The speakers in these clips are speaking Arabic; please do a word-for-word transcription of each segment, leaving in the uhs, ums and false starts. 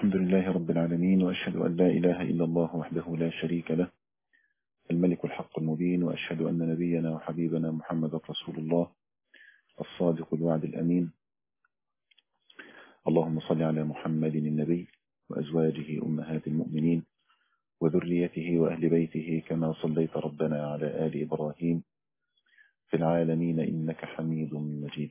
الحمد لله رب العالمين، وأشهد أن لا إله إلا الله وحده لا شريك له الملك الحق المبين، وأشهد أن نبينا وحبيبنا محمد رسول الله الصادق الوعد الأمين. اللهم صل على محمد النبي وأزواجه أمهات المؤمنين وذريته وأهل بيته كما صليت ربنا على آل إبراهيم في العالمين إنك حميد مجيد.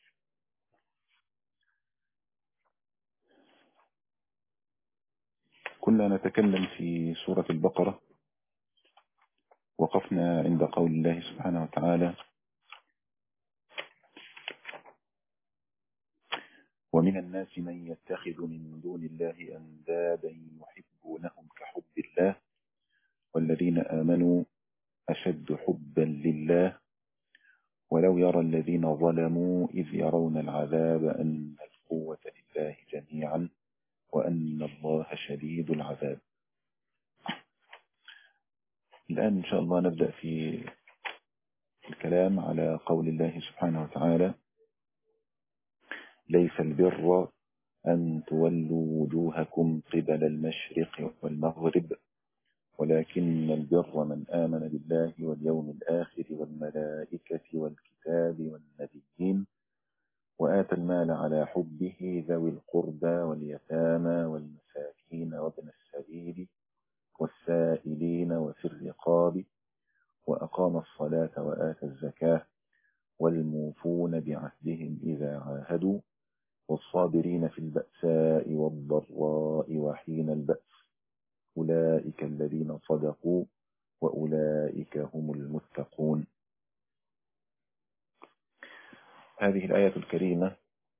كنا نتكلم في سورة البقرة، وقفنا عند قول الله سبحانه وتعالى: ومن الناس من يتخذ من دون الله أندادا يحبونهم كحب الله والذين آمنوا أشد حبا لله ولو يرى الذين ظلموا إذ يرون العذاب أن القوة لله جميعا وأن الله شديد العذاب. الآن إن شاء الله نبدأ في الكلام على قول الله سبحانه وتعالى: ليس البر أن تولوا وجوهكم قبل المشرق والمغرب ولكن البر من آمن بالله واليوم الآخر والملائكة والكتاب والنبيين وآتى المال على حبه ذوي القربى واليتامى والمساكين وابن السبيل والسائلين وفي الرقاب وأقام الصلاة وآتى الزكاة والموفون بعهدهم إذا عاهدوا والصابرين في البأساء والضراء وحين البأس أولئك الذين صدقوا وأولئك هم المتقون. هذه الآية الكريمة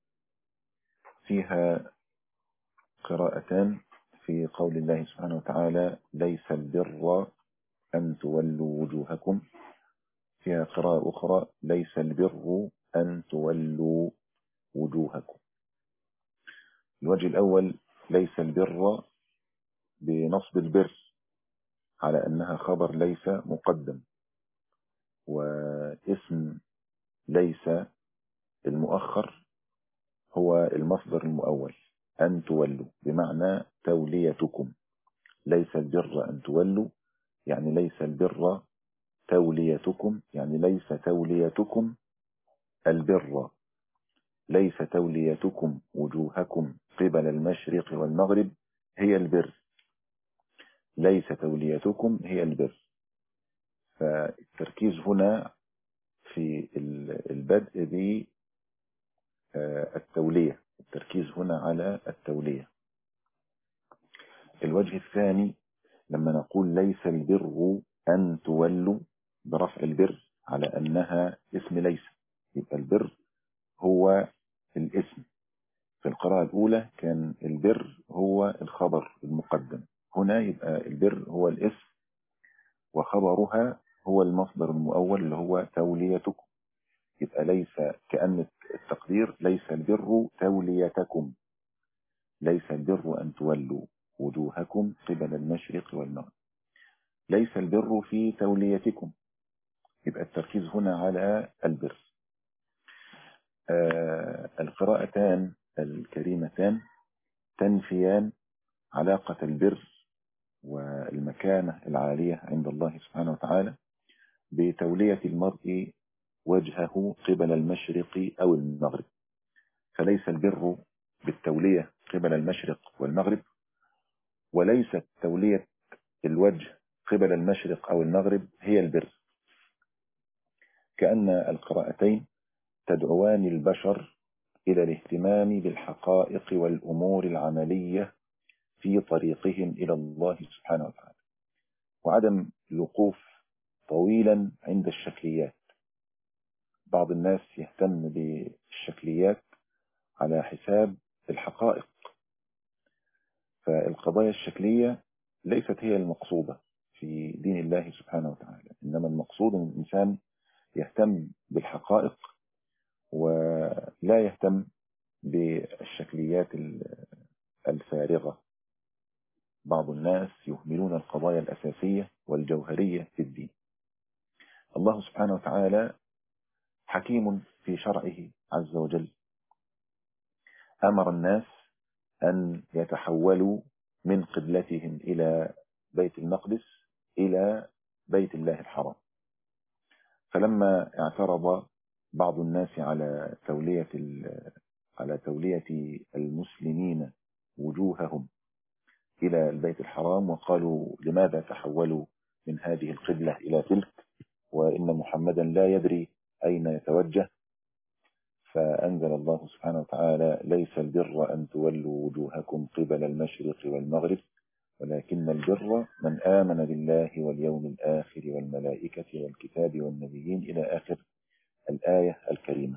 فيها قراءتان في قول الله سبحانه وتعالى: ليس البر أن تولوا وجوهكم. فيها قراءة أخرى: ليس البر أن تولوا وجوهكم. الوجه الأول: ليس البر بنصب البر على أنها خبر ليس مقدم، واسم ليس المؤخر هو المصدر المؤول، أن تولوا بمعنى توليتكم. ليس البر أن تولوا يعني ليس البر توليتكم، يعني ليس توليتكم البر، ليس توليتكم وجوهكم قبل المشرق والمغرب هي البر، ليس توليتكم هي البر. فالتركيز هنا في البدء بالتولية، التركيز هنا على التولية. الوجه الثاني: لما نقول ليس البر أن تولوا برفع البر على أنها اسم ليس، يبقى البر هو الاسم. في القراءة الأولى كان البر هو الخبر المقدم، هنا يبقى البر هو الاسم وخبرها هو المصدر المؤول اللي هو توليتكم. يبقى ليس كأن التقدير: ليس البر توليتكم، ليس البر أن تولوا وجوهكم قبل المشرق والمغرب، ليس البر في توليتكم. يبقى التركيز هنا على البر. آه القراءتان الكريمتان تنفيان علاقة البر والمكانة العالية عند الله سبحانه وتعالى بتولية المرء وجهه قبل المشرق أو المغرب. فليس البر بالتولية قبل المشرق والمغرب، وليست تولية الوجه قبل المشرق أو المغرب هي البر، كأن القراءتين تدعوان البشر إلى الاهتمام بالحقائق والأمور العملية في طريقهم إلى الله سبحانه وتعالى، وعدم الوقوف طويلا عند الشكليات. بعض الناس يهتم بالشكليات على حساب الحقائق، فالقضايا الشكلية ليست هي المقصودة في دين الله سبحانه وتعالى، إنما المقصود أن الإنسان يهتم بالحقائق ولا يهتم بالشكليات الفارغة. بعض الناس يهملون القضايا الأساسية والجوهرية في الدين. الله سبحانه وتعالى حكيم في شرعه عز وجل، أمر الناس أن يتحولوا من قبلتهم إلى بيت المقدس إلى بيت الله الحرام. فلما اعترض بعض الناس على تولية على تولية المسلمين وجوههم إلى البيت الحرام وقالوا لماذا تحولوا من هذه القبلة إلى تلك وإن محمدا لا يدري أين يتوجه، فأنزل الله سبحانه وتعالى ليس البر أن تولوا وجوهكم قبل المشرق والمغرب ولكن البر من آمن بالله واليوم الآخر والملائكة والكتاب والنبيين إلى آخر الآية الكريمة.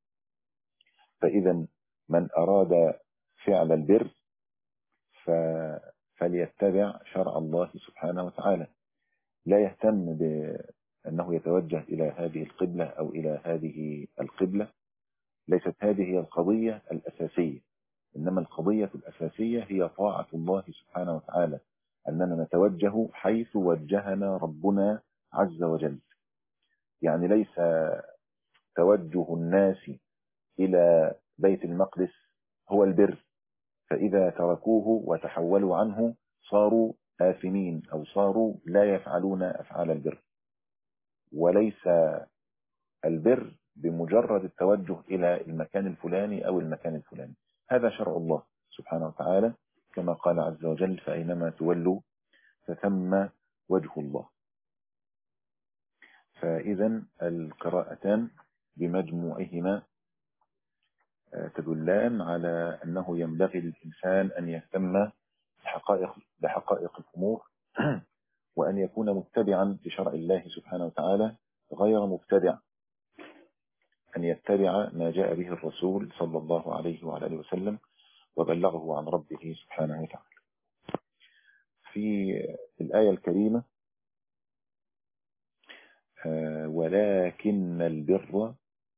فإذا من أراد فعل البر فليتبع شرع الله سبحانه وتعالى، لا يهتم بأنه يتوجه إلى هذه القبلة أو إلى هذه القبلة. ليست هذه هي القضية الأساسية، إنما القضية الأساسية هي طاعة الله سبحانه وتعالى، أننا نتوجه حيث وجهنا ربنا عز وجل. يعني ليس توجه الناس إلى بيت المقدس هو البر، فإذا تركوه وتحولوا عنه صاروا آثمين أو صاروا لا يفعلون أفعال البر. وليس البر بمجرد التوجه إلى المكان الفلاني أو المكان الفلاني، هذا شرع الله سبحانه وتعالى كما قال عز وجل فأينما تولوا فثم وجه الله. فإذا القراءتان بمجموعهما تدلان على أنه ينبغي للإنسان أن يهتم بحقائق, بحقائق الأمور وأن يكون متبعا لشرع الله سبحانه وتعالى غير مبتدع، أن يتبع ما جاء به الرسول صلى الله عليه وعلى آله وسلم وبلغه عن ربه سبحانه وتعالى. في الآية الكريمة ولكن البر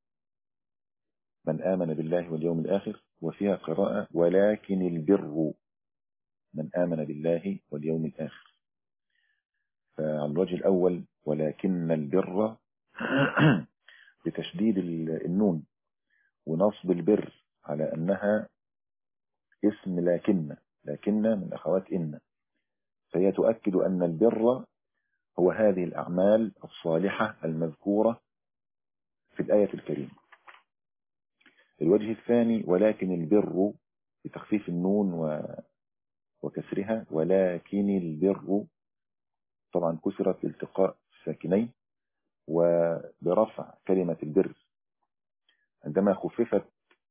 من آمن بالله واليوم الآخر، وفيها قراءة ولكن البر من آمن بالله واليوم الآخر. فعلى الوجه الأول ولكن البر بتشديد النون ونصب البر على أنها اسم لكن، لكن من أخوات إن، فهي تؤكد أن البر هو هذه الأعمال الصالحة المذكورة في الآية الكريمة. الوجه الثاني ولكن البر بتخفيف النون وكسرها، ولكن البر طبعا كسرت التقاء الساكنين وبرفع كلمة البر. عندما خففت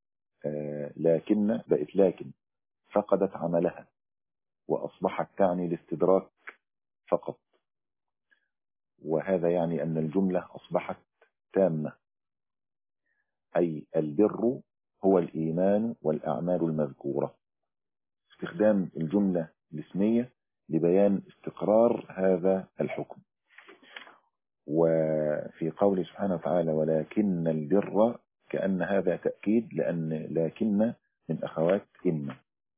لكن بقت لكن فقدت عملها وأصبحت تعني الاستدراك فقط، وهذا يعني أن الجملة أصبحت تامة، أي البر هو الإيمان والأعمال المذكورة. استخدام الجملة الاسمية لبيان استقرار هذا الحكم. وفي قوله سبحانه وتعالى ولكن البر كأن هذا تأكيد، لأن لكن من أخوات إن،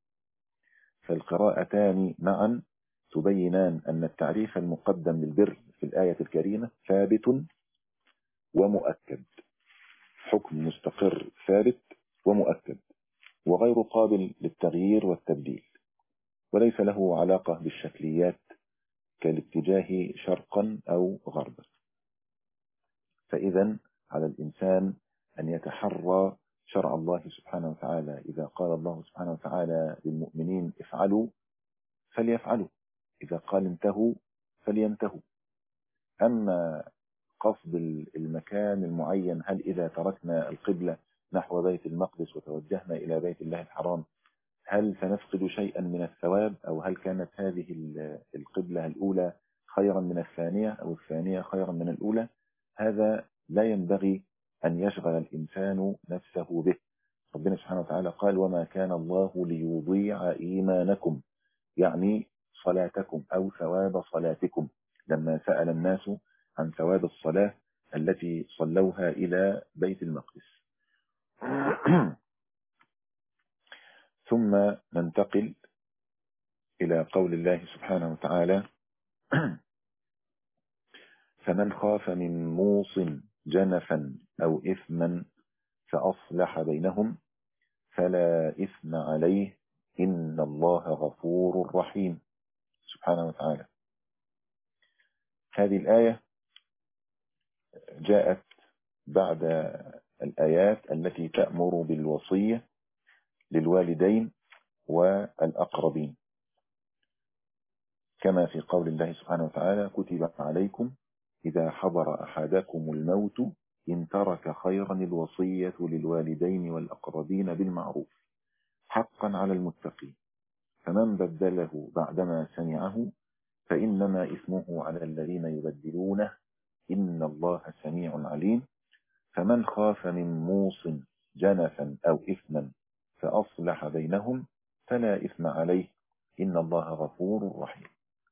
فالقراءتان معا تبينان أن التعريف المقدم للبر في الآية الكريمة ثابت ومؤكد، حكم مستقر ثابت ومؤكد وغير قابل للتغيير والتبديل، وليس له علاقة بالشكليات كالاتجاه شرقا أو غربا. فإذا على الإنسان أن يتحرى شرع الله سبحانه وتعالى. إذا قال الله سبحانه وتعالى للمؤمنين افعلوا فليفعلوا، إذا قال انتهوا فلينتهوا. أما قصد المكان المعين، هل إذا تركنا القبلة نحو بيت المقدس وتوجهنا إلى بيت الله الحرام هل سنفقد شيئا من الثواب، أو هل كانت هذه القبلة الأولى خيرا من الثانية أو الثانية خيرا من الأولى؟ هذا لا ينبغي أن يشغل الإنسان نفسه به. ربنا سبحانه وتعالى قال وما كان الله ليضيع إيمانكم، يعني صلاتكم أو ثواب صلاتكم، لما سأل الناس عن ثواب الصلاة التي صلوها إلى بيت المقدس. ثم ننتقل إلى قول الله سبحانه وتعالى فمن خاف من موص جنفا أو إثما فأصلح بينهم فلا إثم عليه إن الله غفور رحيم سبحانه وتعالى. هذه الآية جاءت بعد الآيات التي تأمر بالوصية للوالدين والأقربين، كما في قول الله سبحانه وتعالى: كتب عليكم إذا حضر أحدكم الموت إن ترك خيرا الوصية للوالدين والأقربين بالمعروف حقا على المتقين، فمن بدله بعدما سمعه فإنما إثمه على الذين يبدلونه إن الله سميع عليم. فمن خاف من موص جنفا أو إثما فأصلح بينهم فلا إثم عليه إن الله غفور رحيم.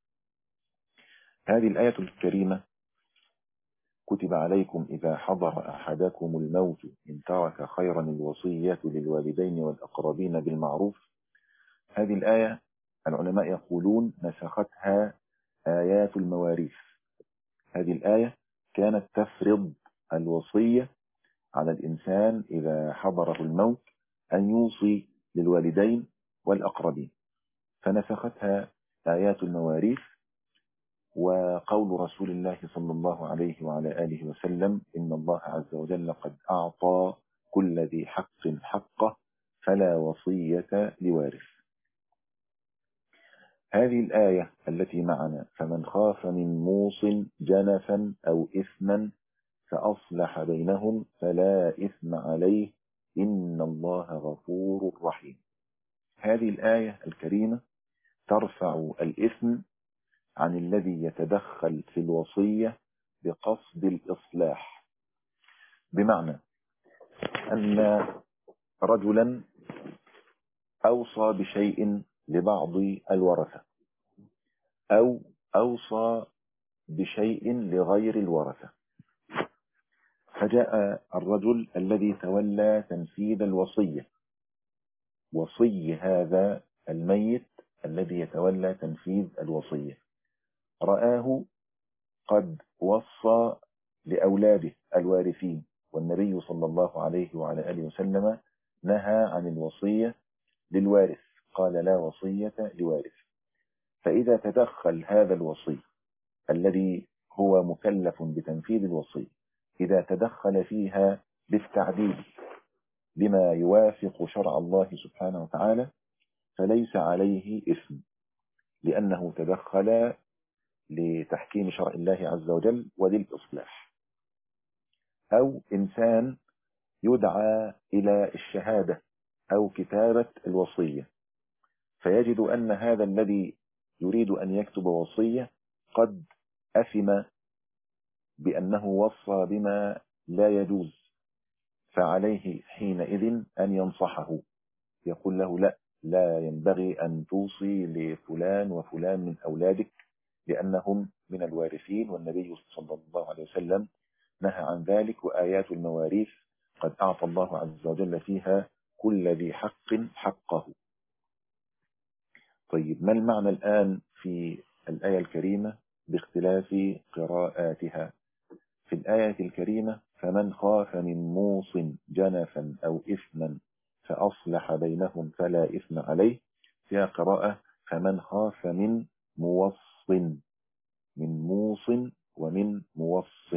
هذه الآية الكريمة: كتب عليكم إذا حضر أحدكم الموت إن ترك خيرا الوصية للوالدين والأقربين بالمعروف، هذه الآية العلماء يقولون نسختها آيات المواريث. هذه الآية كانت تفرض الوصية على الإنسان إذا حضره الموت أن يوصي للوالدين والأقربين، فنسختها آيات المواريث وقول رسول الله صلى الله عليه وعلى آله وسلم: إن الله عز وجل قد أعطى كل ذي حق حقه فلا وصية لوارث. هذه الآية التي معنا: فمن خاف من موص جنفا أو إثما فأصلح بينهم فلا إثم عليه إن الله غفور رحيم. هذه الآية الكريمة ترفع الإثم عن الذي يتدخل في الوصية بقصد الإصلاح، بمعنى أن رجلا أوصى بشيء لبعض الورثة أو أوصى بشيء لغير الورثة، فجاء الرجل الذي تولى تنفيذ الوصية، وصي هذا الميت الذي يتولى تنفيذ الوصية، رآه قد وصى لأولاده الوارثين، والنبي صلى الله عليه وعلى آله وسلم نهى عن الوصية للوارث، قال: لا وصية لوارث. فإذا تدخل هذا الوصي الذي هو مكلف بتنفيذ الوصية، إذا تدخل فيها بالتعديل بما يوافق شرع الله سبحانه وتعالى فليس عليه إثم، لأنه تدخل لتحكيم شرع الله عز وجل وللإصلاح. أو إنسان يدعى إلى الشهادة أو كتابة الوصية، فيجد أن هذا الذي يريد أن يكتب وصية قد أثم بأنه وصى بما لا يجوز، فعليه حينئذ أن ينصحه، يقول له: لا لا ينبغي أن توصي لفلان وفلان من أولادك لأنهم من الوارثين، والنبي صلى الله عليه وسلم نهى عن ذلك، وآيات المواريث قد أعطى الله عز وجل فيها كل ذي حق حقه. طيب، ما المعنى الآن في الآية الكريمة باختلاف قراءاتها؟ في الآية الكريمة: فمن خاف من موص جنفا أو إثما فأصلح بينهم فلا إثم عليه، فيها قراءة: فمن خاف من موص، من موص ومن موص.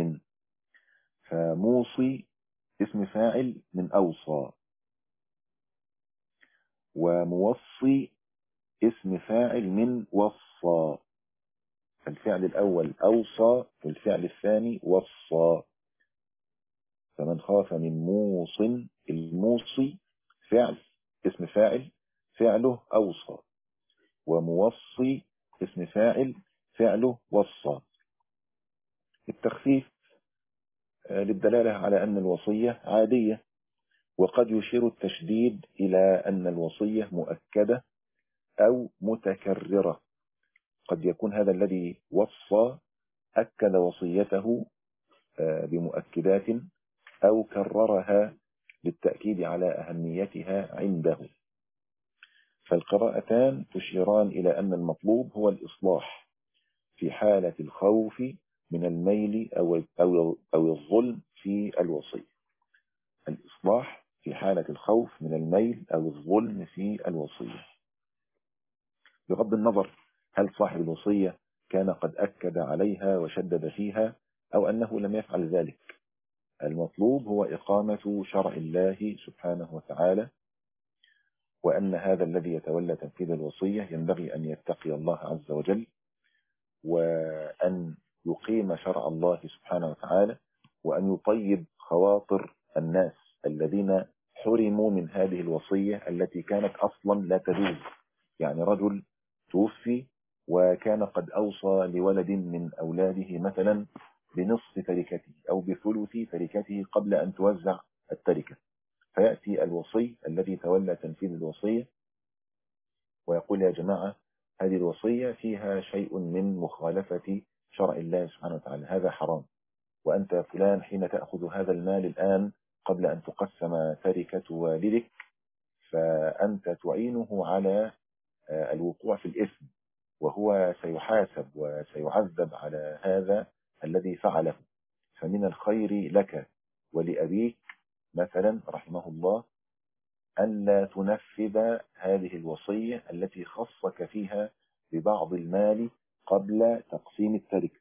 فموصي اسم فاعل من أوصى، وموصي اسم فاعل من وصى. الفعل الأول أوصى والفعل الثاني وصى. فمن خاف من موص، الموصي فعل اسم فاعل فعله أوصى، وموصي اسم فاعل فعله وصى. التخفيف للدلالة على أن الوصية عادية، وقد يشير التشديد إلى أن الوصية مؤكدة أو متكررة. قد يكون هذا الذي وصى أكد وصيته بمؤكدات أو كررها للتأكيد على أهميتها عنده. فالقراءتان تشيران إلى أن المطلوب هو الإصلاح في حالة الخوف من الميل أو أو أو الظلم في الوصية. الإصلاح في حالة الخوف من الميل أو الظلم في الوصية. بغض النظر هل صاحب الوصية كان قد أكد عليها وشدد فيها أو أنه لم يفعل ذلك. المطلوب هو إقامة شرع الله سبحانه وتعالى، وأن هذا الذي يتولى تنفيذ الوصية ينبغي أن يتقي الله عز وجل، وأن يقيم شرع الله سبحانه وتعالى، وأن يطيب خواطر الناس الذين حرموا من هذه الوصية التي كانت أصلا لا تجوز. يعني رجل توفي وكان قد أوصى لولد من أولاده مثلا بنصف تركته أو بثلث تركته قبل أن توزع التركة، فيأتي الوصي الذي تولى تنفيذ الوصية ويقول يا جماعة هذه الوصية فيها شيء من مخالفة شرع الله سبحانه وتعالى، هذا حرام، وأنت فلان حين تأخذ هذا المال الآن قبل أن تقسم تركة والدك فأنت تعينه على الوقوع في الإثم، وهو سيحاسب وسيعذب على هذا الذي فعله. فمن الخير لك ولأبيك مثلا رحمه الله أن لا تنفذ هذه الوصية التي خصك فيها ببعض المال قبل تقسيم التركة،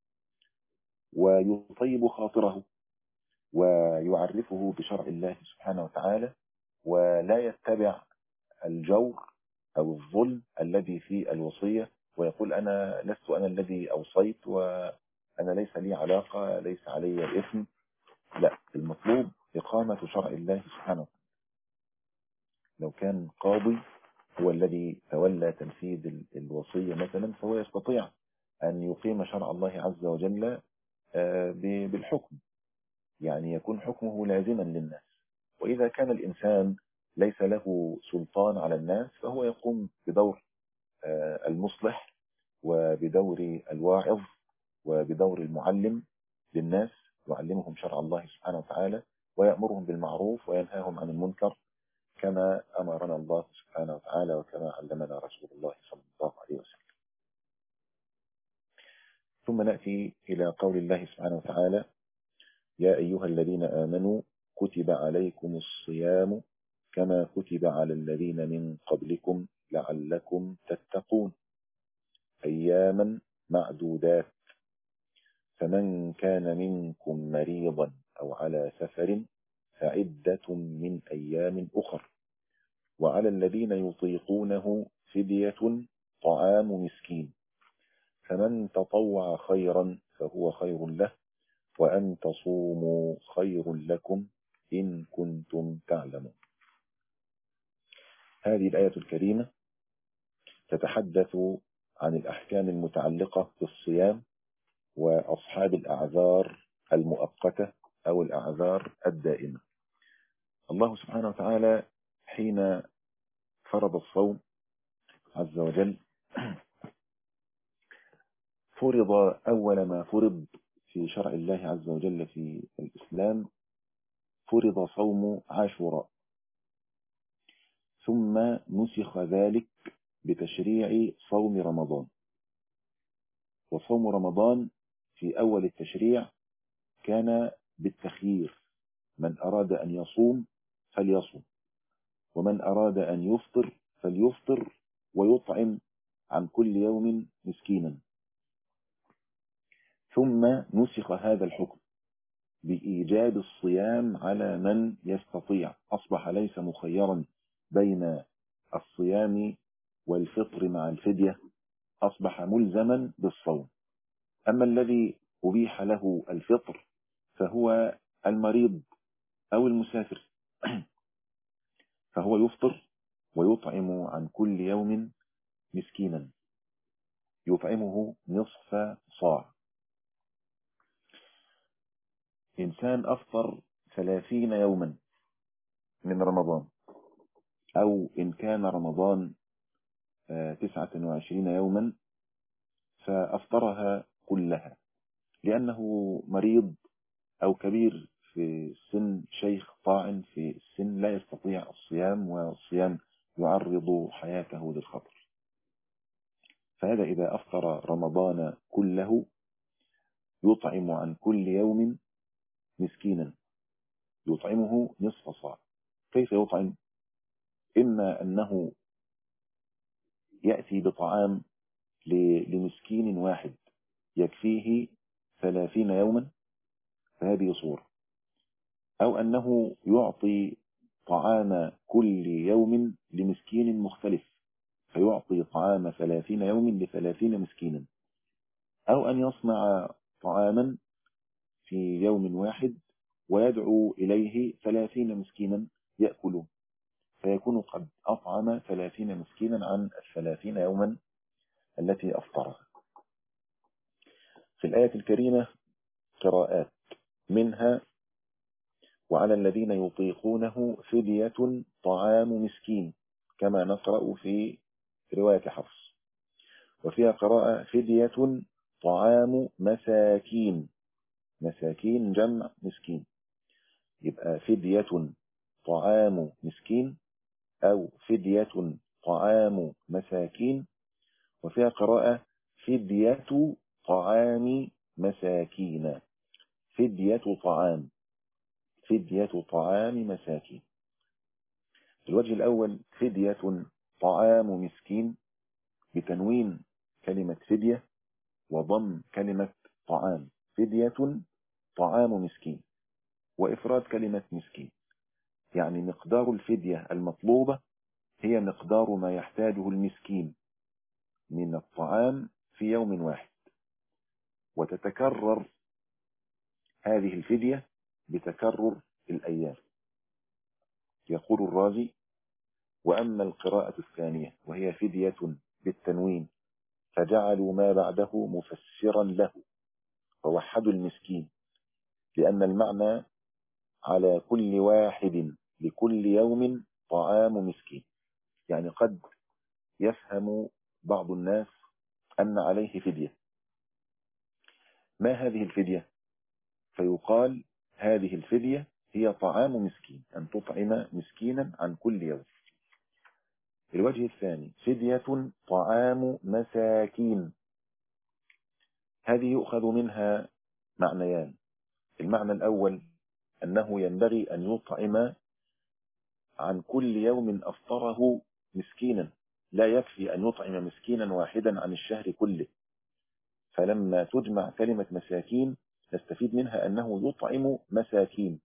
ويطيب خاطره ويعرفه بشرع الله سبحانه وتعالى، ولا يتبع الجور أو الظلم الذي في الوصية ويقول أنا لست أنا الذي أوصيت وأنا ليس لي علاقة، ليس علي الإثم. لا، المطلوب إقامة شرع الله سبحانه وتعالى. لو كان قاضي هو الذي تولى تنفيذ الوصية مثلا فهو يستطيع أن يقيم شرع الله عز وجل بالحكم، يعني يكون حكمه لازما للناس. وإذا كان الإنسان ليس له سلطان على الناس فهو يقوم بدور المصلح وبدور الواعظ وبدور المعلم للناس، يعلمهم شرع الله سبحانه وتعالى ويأمرهم بالمعروف وينهاهم عن المنكر كما أمرنا الله سبحانه وتعالى وكما علمنا رسول الله صلى الله عليه وسلم. ثم نأتي إلى قول الله سبحانه وتعالى يا أيها الذين آمنوا كتب عليكم الصيام كما كتب على الذين من قبلكم لعلكم تتقون أياما معدودات، فمن كان منكم مريضا أو على سفر فعدة من أيام أخر، وعلى الذين يطيقونه فدية طعام مسكين، فمن تطوع خيرا فهو خير له، وأن تصوموا خير لكم إن كنتم تعلمون. هذه الآية الكريمة تتحدث عن الأحكام المتعلقة بالصيام وأصحاب الأعذار المؤقتة أو الأعذار الدائمة. الله سبحانه وتعالى حين فرض الصوم عز وجل فرض أول ما فرض في شرع الله عز وجل في الإسلام فرض صوم عاشوراء، ثم نسخ ذلك بتشريع صوم رمضان. وصوم رمضان في أول التشريع كان بالتخيير، من أراد أن يصوم فليصوم، ومن أراد أن يفطر فليفطر ويطعم عن كل يوم مسكينا. ثم نسخ هذا الحكم بإيجاب الصيام على من يستطيع، أصبح ليس مخيرا بين الصيام والفطر مع الفدية، أصبح ملزما بالصوم. أما الذي أبيح له الفطر فهو المريض أو المسافر فهو يفطر ويطعم عن كل يوم مسكينا، يطعمه نصف صاع. إنسان أفطر ثلاثين يوما من رمضان، أو إن كان رمضان تسعة وعشرين يوما فأفطرها كلها لأنه مريض أو كبير في السن، شيخ طاعن في السن لا يستطيع الصيام، والصيام يعرض حياته للخطر. فهذا إذا أفطر رمضان كله يطعم عن كل يوم مسكينا، يطعمه نصف صاع. كيف يطعم؟ إما أنه يأتي بطعام لمسكين واحد يكفيه ثلاثين يوما، فهذه صورة. أو أنه يعطي طعام كل يوم لمسكين مختلف، فيعطي طعام ثلاثين يوم لثلاثين مسكينا. أو أن يصنع طعاما في يوم واحد ويدعو إليه ثلاثين مسكينا يأكلون، فيكون قد أطعم ثلاثين مسكينا عن الثلاثين يوما التي أفطرها. في الآية الكريمة قراءات، منها وعلى الذين يطيقونه فدية طعام مسكين، كما نقرأ في رواية حفص. وفيها قراءة فدية طعام مساكين، مساكين جمع مسكين، يبقى فدية طعام مسكين أو فدية طعام مساكين. وفيها قراءة فدية طعام مساكين، فدية طعام، فدية طعام مساكين. الوجه الأول فدية طعام مسكين بتنوين كلمة فدية وضم كلمة طعام، فدية طعام مسكين، وإفراد كلمة مسكين، يعني مقدار الفدية المطلوبة هي مقدار ما يحتاجه المسكين من الطعام في يوم واحد، وتتكرر هذه الفدية بتكرر الأيام. يقول الرازي: وأما القراءة الثانية وهي فدية بالتنوين فجعلوا ما بعده مفسرا له فوحدوا المسكين، لأن المعنى على كل واحد لكل يوم طعام مسكين. يعني قد يفهم بعض الناس أن عليه فدية، ما هذه الفدية؟ فيقال هذه الفدية هي طعام مسكين، أن تطعم مسكينا عن كل يوم. الوجه الثاني فدية طعام مساكين، هذه يؤخذ منها معنيان. المعنى الأول أنه ينبغي أن يطعم عن كل يوم أفطره مسكينا، لا يكفي أن يطعم مسكينا واحدا عن الشهر كله. فلما تجمع كلمة مساكين نستفيد منها أنه يطعم مساكين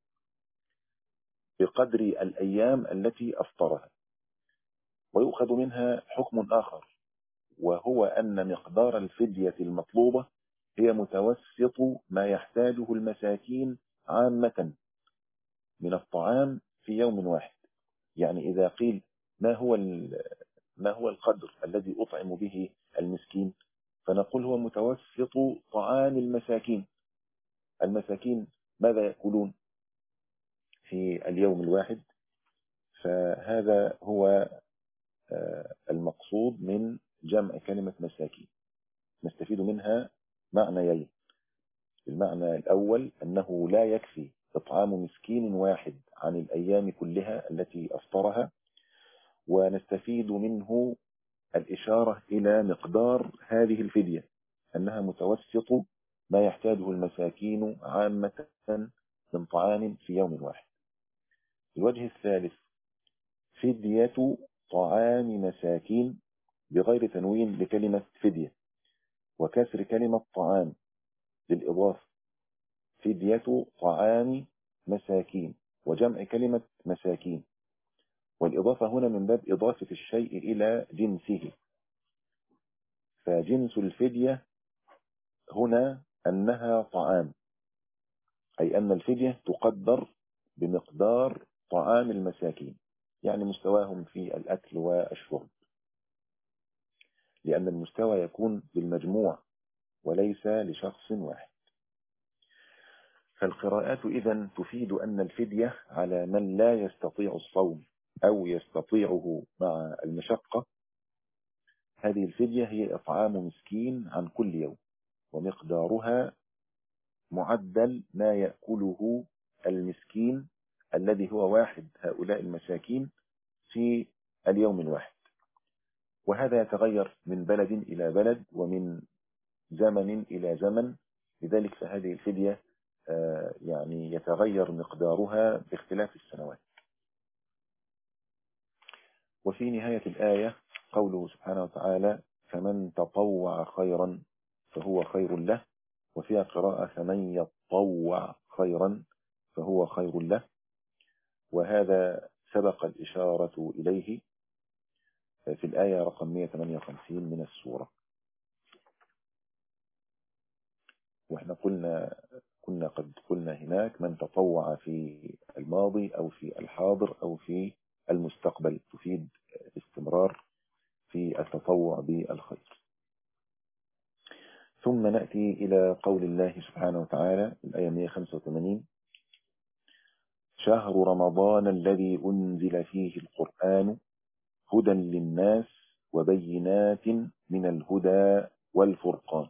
بقدر الأيام التي أفطرها. ويؤخذ منها حكم آخر، وهو أن مقدار الفدية المطلوبة هي متوسط ما يحتاجه المساكين عامة من الطعام في يوم واحد. يعني إذا قيل ما هو ما هو القدر الذي أطعم به المسكين، فنقول هو متوسط طعام المساكين. المساكين ماذا يأكلون في اليوم الواحد؟ فهذا هو المقصود من جمع كلمة مساكين. نستفيد منها معنيين. المعنى الأول أنه لا يكفي إطعام مسكين واحد عن الأيام كلها التي أفطرها، ونستفيد منه الإشارة إلى مقدار هذه الفدية، أنها متوسط ما يحتاجه المساكين عامة من طعام في يوم واحد. الوجه الثالث فدية طعام مساكين بغير تنوين لكلمة فدية وكسر كلمة طعام للإضافة، فدية طعام مساكين وجمع كلمة مساكين. والإضافة هنا من باب إضافة الشيء إلى جنسه، فجنس الفدية هنا أنها طعام، أي أن الفدية تقدر بمقدار طعام المساكين، يعني مستواهم في الأكل والشرب، لأن المستوى يكون بالمجموع وليس لشخص واحد. فالقراءات إذن تفيد أن الفدية على من لا يستطيع الصوم أو يستطيعه مع المشقة. هذه الفدية هي إطعام مسكين عن كل يوم، ومقدارها معدل ما يأكله المسكين الذي هو واحد هؤلاء المساكين في اليوم الواحد. وهذا يتغير من بلد إلى بلد ومن زمن إلى زمن، لذلك فهذه الفدية يعني يتغير مقدارها باختلاف السنوات. وفي نهاية الآية قوله سبحانه وتعالى فمن تطوع خيرا فهو خير له، وفيها قراءة فمن يطوع خيرا فهو خير له، وهذا سبق الإشارة إليه في الآية رقم مئة وثمانية وخمسين من السورة. وإحنا قلنا كنا قد قلنا هناك من تطوع في الماضي أو في الحاضر أو في المستقبل، تفيد الاستمرار في التطوع بالخير. ثم نأتي إلى قول الله سبحانه وتعالى الآية مئة وخمسة وثمانين شهر رمضان الذي أنزل فيه القرآن هدى للناس وبينات من الهدى والفرقان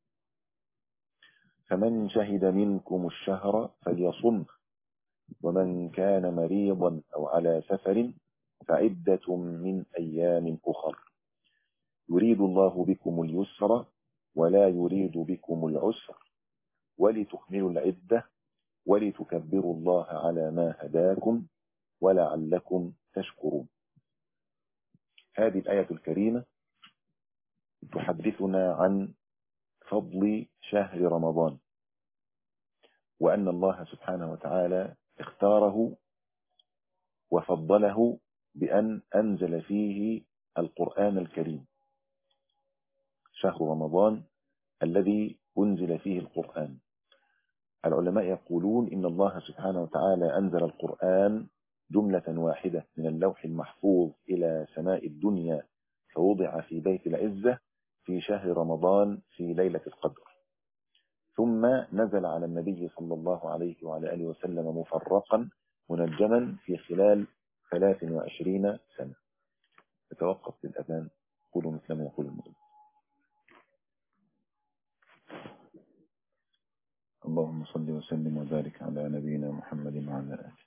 فمن شهد منكم الشهر فليصمه ومن كان مريضا أو على سفر فعدة من أيام أخر يريد الله بكم اليسر ولا يريد بكم العسر ولتكملوا العدة ولتكبروا الله على ما هداكم ولعلكم تشكرون. هذه الآية الكريمة تحدثنا عن فضل شهر رمضان، وأن الله سبحانه وتعالى اختاره وفضله بأن أنزل فيه القرآن الكريم. شهر رمضان الذي أنزل فيه القرآن. العلماء يقولون إن الله سبحانه وتعالى أنزل القرآن جملة واحدة من اللوح المحفوظ إلى سماء الدنيا، فوضع في بيت العزة في شهر رمضان في ليلة القدر، ثم نزل على النبي صلى الله عليه وعلى آله وسلم مفرقا منجما في خلال ثلاث وعشرين سنة. يتوقف للأذان. قولوا مثل ما يقول المؤمن. اللهم صل وسلم وبارك على نبينا محمد وعلى آله.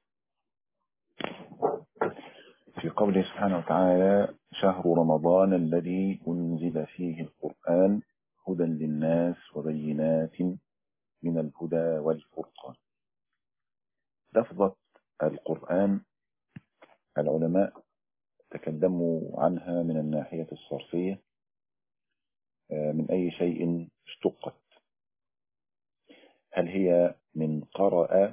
في قوله سبحانه وتعالى شهر رمضان الذي أنزل فيه القرآن هدى للناس وبينات من الهدى والفرقان. لفظة القرآن العلماء تكلموا عنها من الناحية الصرفية من أي شيء اشتقت. هل هي من قرأ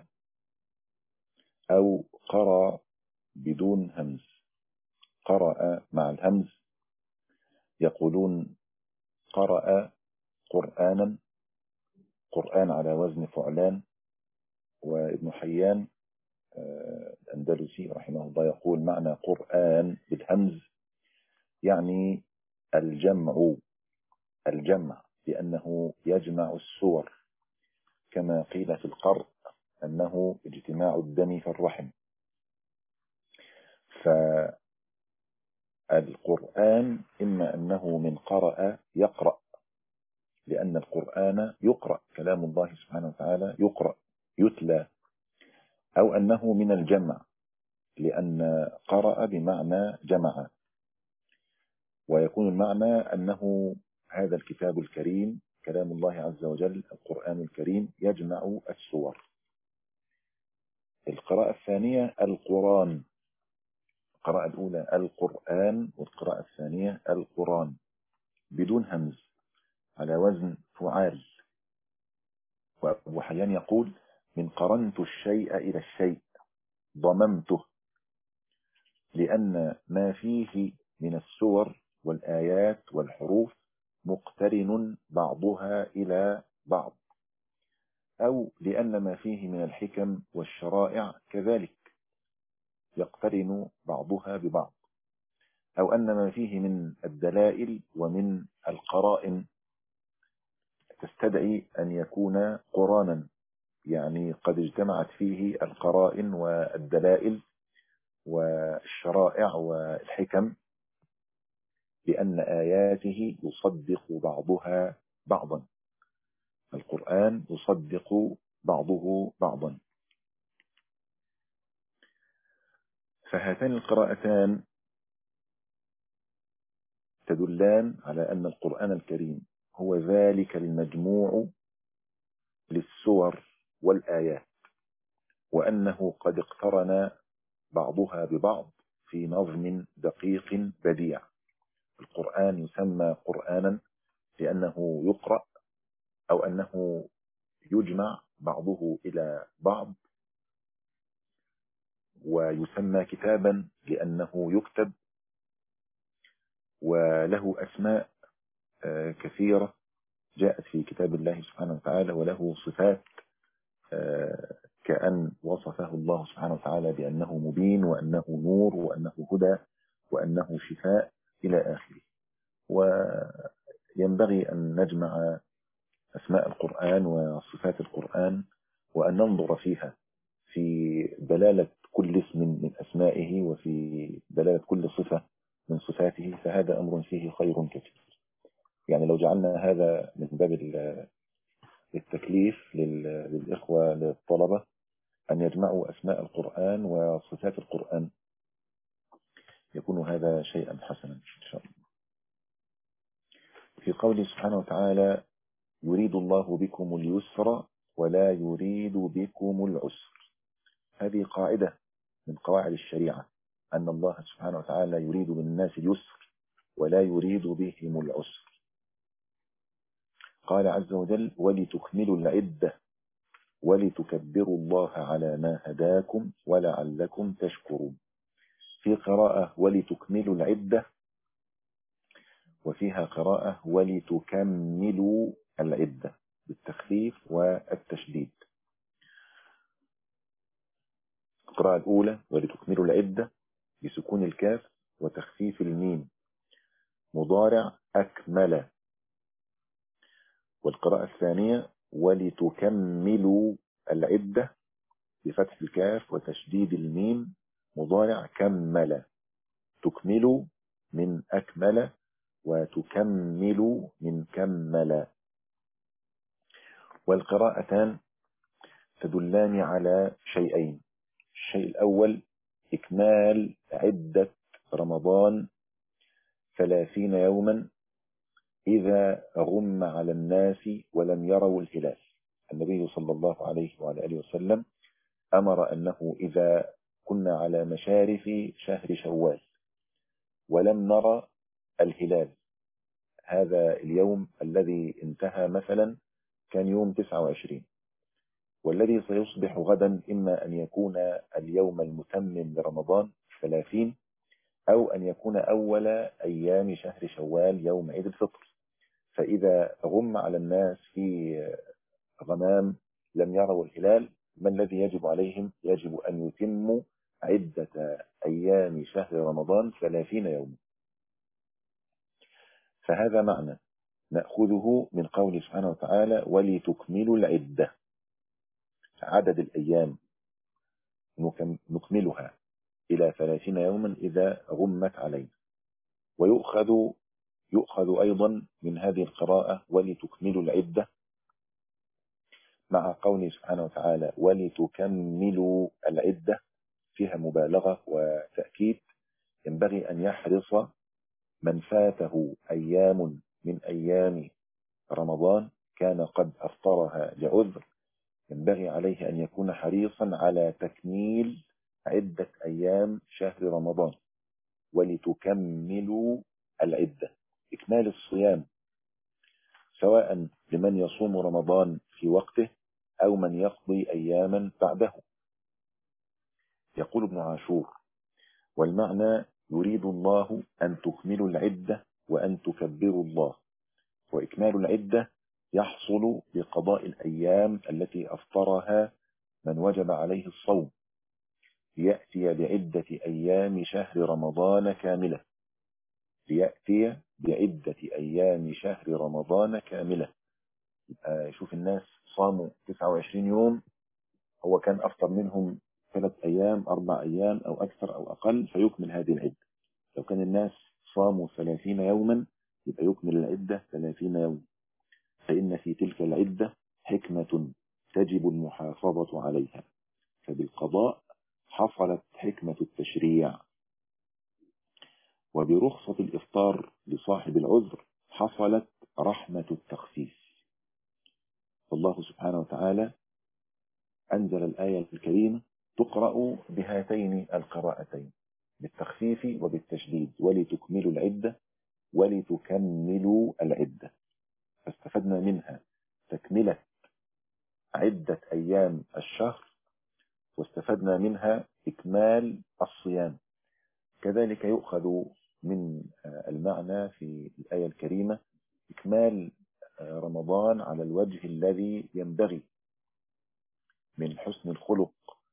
أو قرأ بدون همز؟ قرأ مع الهمز يقولون قرأ قرآنا، قرآن على وزن فعلان. وابن حيان الأندلسي رحمه الله يقول معنى قرآن بالهمز يعني الجمع، الجمع لأنه يجمع السور، كما قيل في القرء أنه اجتماع الدم في الرحم. فالقرآن إما أنه من قرأ يقرأ، لأن القرآن يقرأ، كلام الله سبحانه وتعالى يقرأ يتلى، أو أنه من الجمع لأن قرأ بمعنى جمع، ويكون المعنى أنه هذا الكتاب الكريم كلام الله عز وجل القرآن الكريم يجمع السور. القراءة الثانية القرآن، القراءة الأولى القرآن والقراءة الثانية القرآن بدون همز على وزن فعال. وأبو حيان يقول من قرنت الشيء إلى الشيء ضممته، لأن ما فيه من السور والآيات والحروف مقترن بعضها إلى بعض، أو لأن ما فيه من الحكم والشرائع كذلك يقترن بعضها ببعض، أو أن ما فيه من الدلائل ومن القرائن تستدعي أن يكون قرانا، يعني قد اجتمعت فيه القرائن والدلائل والشرائع والحكم، لأن آياته يصدق بعضها بعضا، القرآن يصدق بعضه بعضا. فهاتان القراءتان تدلان على أن القرآن الكريم هو ذلك المجموع للسور والآيات، وأنه قد اقترن بعضها ببعض في نظم دقيق بديع، القرآن يسمى قرآنا لأنه يقرأ أو أنه يجمع بعضه إلى بعض، ويسمى كتابا لأنه يكتب، وله أسماء كثيرة جاءت في كتاب الله سبحانه وتعالى، وله صفات كأن وصفه الله سبحانه وتعالى بأنه مبين وأنه نور وأنه هدى وأنه شفاء إلى آخره. وينبغي أن نجمع أسماء القرآن وصفات القرآن وأن ننظر فيها في دلالة كل اسم من أسمائه وفي دلالة كل صفة من صفاته، فهذا أمر فيه خير كثير. يعني لو جعلنا هذا من باب التكليف للإخوة للطلبة أن يجمعوا أسماء القرآن وصفات القرآن، يكون هذا شيئا حسنا إن شاء الله. في قوله سبحانه وتعالى يريد الله بكم اليسر ولا يريد بكم العسر، هذه قاعدة من قواعد الشريعة، أن الله سبحانه وتعالى يريد بالناس اليسر ولا يريد بهم العسر. قال عز وجل ولتكملوا العدة ولتكبروا الله على ما هداكم ولعلكم تشكرون. في قراءة ولتكملوا العدة، وفيها قراءة ولتكملوا العدة بالتخفيف والتشديد. القراءة الأولى ولتكملوا العدة بسكون الكاف وتخفيف الميم مضارع أكمل، والقراءة الثانية ولتكملوا العدة بفتح الكاف وتشديد الميم مضارع كمل. تكملوا من أكمل وتكملوا من كمل. والقراءتان تدلان على شيئين: الشيء الأول إكمال عدة رمضان ثلاثين يوما إذا غم على الناس ولم يروا الهلال. النبي صلى الله عليه وعلى آله وسلم أمر أنه إذا كنا على مشارف شهر شوال ولم نرى الهلال، هذا اليوم الذي انتهى مثلا كان يوم تسعة وعشرين، والذي سيصبح غدا إما أن يكون اليوم المتمم لرمضان ثلاثين، أو أن يكون أول أيام شهر شوال يوم عيد الفطر. فإذا غم على الناس في غمام لم يروا الهلال، ما الذي يجب عليهم؟ يجب أن يتموا عدة أيام شهر رمضان ثلاثين يوم. فهذا معنى نأخذه من قول سبحانه وتعالى ولتكملوا العدة، عدد الأيام نكملها إلى ثلاثين يوما إذا غمت علينا. ويؤخذ يؤخذ أيضا من هذه القراءة ولتكملوا العدة مع قوله سبحانه وتعالى ولتكملوا العدة، فيها مبالغة وتأكيد. ينبغي أن يحرص من فاته أيام من أيام رمضان كان قد أفطرها لعذر، ينبغي عليه أن يكون حريصا على تكميل عدة أيام شهر رمضان. ولتكملوا العدة، إكمال الصيام، سواء لمن يصوم رمضان في وقته أو من يقضي أياما بعده. يقول ابن عاشور والمعنى يريد الله أن تكملوا العدة وأن تكبروا الله، وإكمال العدة يحصل بقضاء الأيام التي أفطرها من وجب عليه الصوم، ليأتي بعدة أيام شهر رمضان كاملة ليأتي بعدة أيام شهر رمضان كاملة. شوف الناس صاموا تسعة وعشرين يوم، هو كان أفطر منهم ثلاث أيام أربع أيام أو أكثر أو أقل فيكمل هذه العدة. لو كان الناس صاموا ثلاثين يوما يبقى يكمل العدة ثلاثين يوم، فإن في تلك العدة حكمة تجب المحافظة عليها، فبالقضاء حصلت حكمة التشريع، وبرخصة الإفطار لصاحب العذر حصلت رحمة التخفيف. فالله سبحانه وتعالى أنزل الآية الكريمة تقرأ بهاتين القراءتين بالتخفيف وبالتشديد، ولتكملوا العدة ولتكملوا العدة، فاستفدنا منها تكملة عدة أيام الشهر، واستفدنا منها إكمال الصيام. كذلك يؤخذ من المعنى في الآية الكريمة إكمال رمضان على الوجه الذي ينبغي من حسن الخلق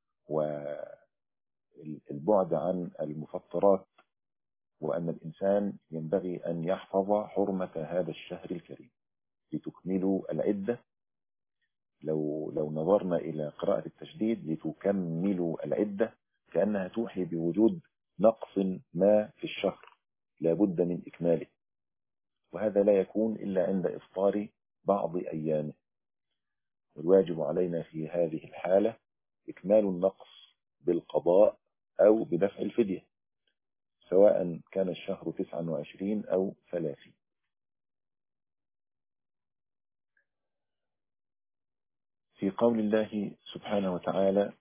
والبعد عن المفطرات، وأن الإنسان ينبغي أن يحفظ حرمة هذا الشهر الكريم. لتكملوا العدة، لو لو نظرنا إلى قراءة التشديد لتكملوا العدة كأنها توحي بوجود نقص ما في الشهر لا بد من إكماله، وهذا لا يكون إلا عند إفطار بعض أيامه. والواجب علينا في هذه الحالة إكمال النقص بالقضاء أو بدفع الفدية، سواء كان الشهر تسعة وعشرين أو ثلاثين. في قول الله سبحانه وتعالى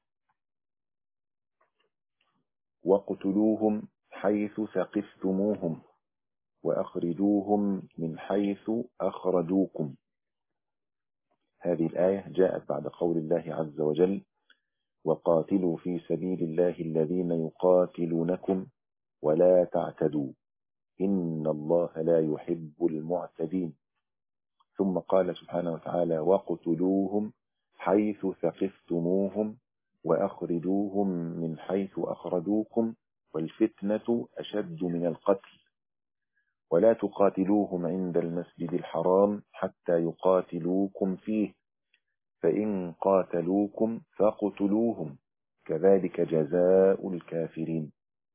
وقتلوهم حيث ثقفتموهم وأخرجوهم من حيث أخرجوكم، هذه الآية جاءت بعد قول الله عز وجل وقاتلوا في سبيل الله الذين يقاتلونكم ولا تعتدوا إن الله لا يحب المعتدين. ثم قال سبحانه وتعالى وقتلوهم حيث ثقفتموهم وأخرجوهم من حيث أخرجوكم والفتنة أشد من القتل ولا تقاتلوهم عند المسجد الحرام حتى يقاتلوكم فيه فإن قاتلوكم فاقتلوهم كذلك جزاء الكافرين.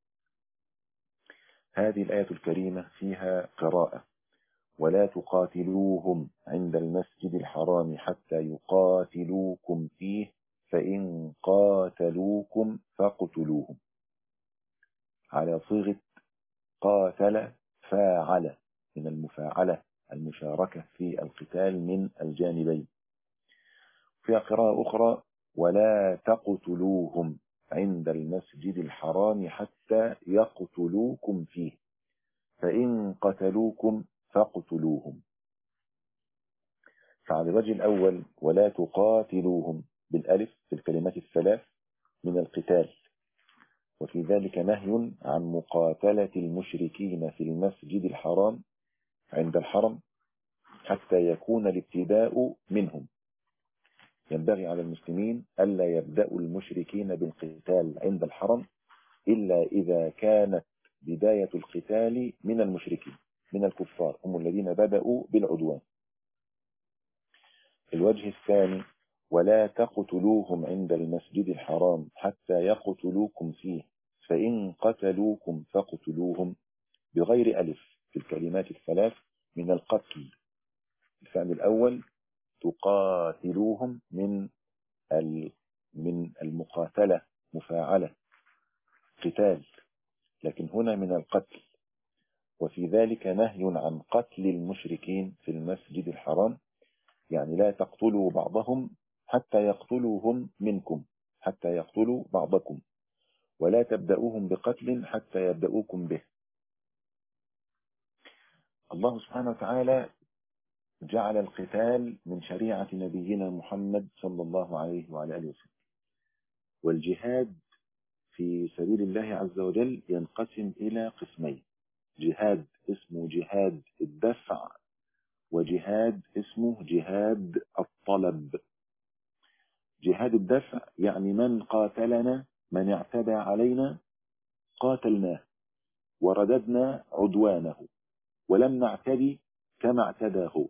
هذه الآية الكريمة فيها قراءة ولا تقاتلوهم عند المسجد الحرام حتى يقاتلوكم فيه فإن قاتلوكم فاقتلوهم، على صيغة قاتل فاعل من المفاعلة المشاركة في القتال من الجانبين. في قراءة أخرى ولا تقتلوهم عند المسجد الحرام حتى يقتلوكم فيه فإن قتلوكم فاقتلوهم. فعلى الوجه الأول ولا تقاتلوهم بالألف في الكلمات الثلاث من القتال، وفي ذلك نهي عن مقاتلة المشركين في المسجد الحرام عند الحرم حتى يكون الابتداء منهم. ينبغي على المسلمين ألا يبدأوا المشركين بالقتال عند الحرم إلا إذا كانت بداية القتال من المشركين من الكفار، هم الذين بدأوا بالعدوان. الوجه الثاني ولا تقتلوهم عند المسجد الحرام حتى يقتلوكم فيه فإن قتلوكم فاقتلوهم بغير ألف في الكلمات الثلاث من القتل. الفعل الأول تقاتلوهم من من المقاتلة مفاعلة قتال، لكن هنا من القتل، وفي ذلك نهي عن قتل المشركين في المسجد الحرام، يعني لا تقتلوا بعضهم حتى يقتلوهم منكم حتى يقتلوا بعضكم، ولا تبدأوهم بقتل حتى يبدأوكم به. الله سبحانه وتعالى جعل القتال من شريعة نبينا محمد صلى الله عليه وعلى آله وسلم، والجهاد في سبيل الله عز وجل ينقسم إلى قسمين: جهاد اسمه جهاد الدفع، وجهاد اسمه جهاد الطلب. جهاد الدفع يعني من قاتلنا، من اعتدى علينا قاتلناه ورددنا عدوانه ولم نعتدي كما اعتدى هو،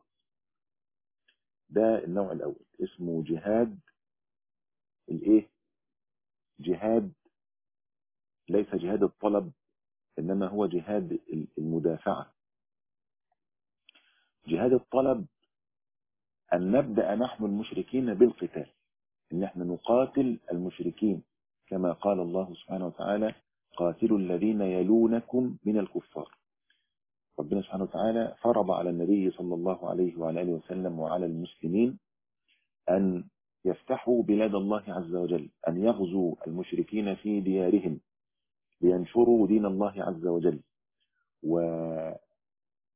ده النوع الأول اسمه جهاد الايه جهاد ليس جهاد الطلب، إنما هو جهاد المدافعة. جهاد الطلب أن نبدأ نحن المشركين بالقتال، إن احنا نقاتل المشركين كما قال الله سبحانه وتعالى قاتلوا الذين يلونكم من الكفار. ربنا سبحانه وتعالى فرض على النبي صلى الله عليه وعلى آله وسلم وعلى المسلمين أن يفتحوا بلاد الله عز وجل، أن يغزوا المشركين في ديارهم لينشروا دين الله عز وجل. و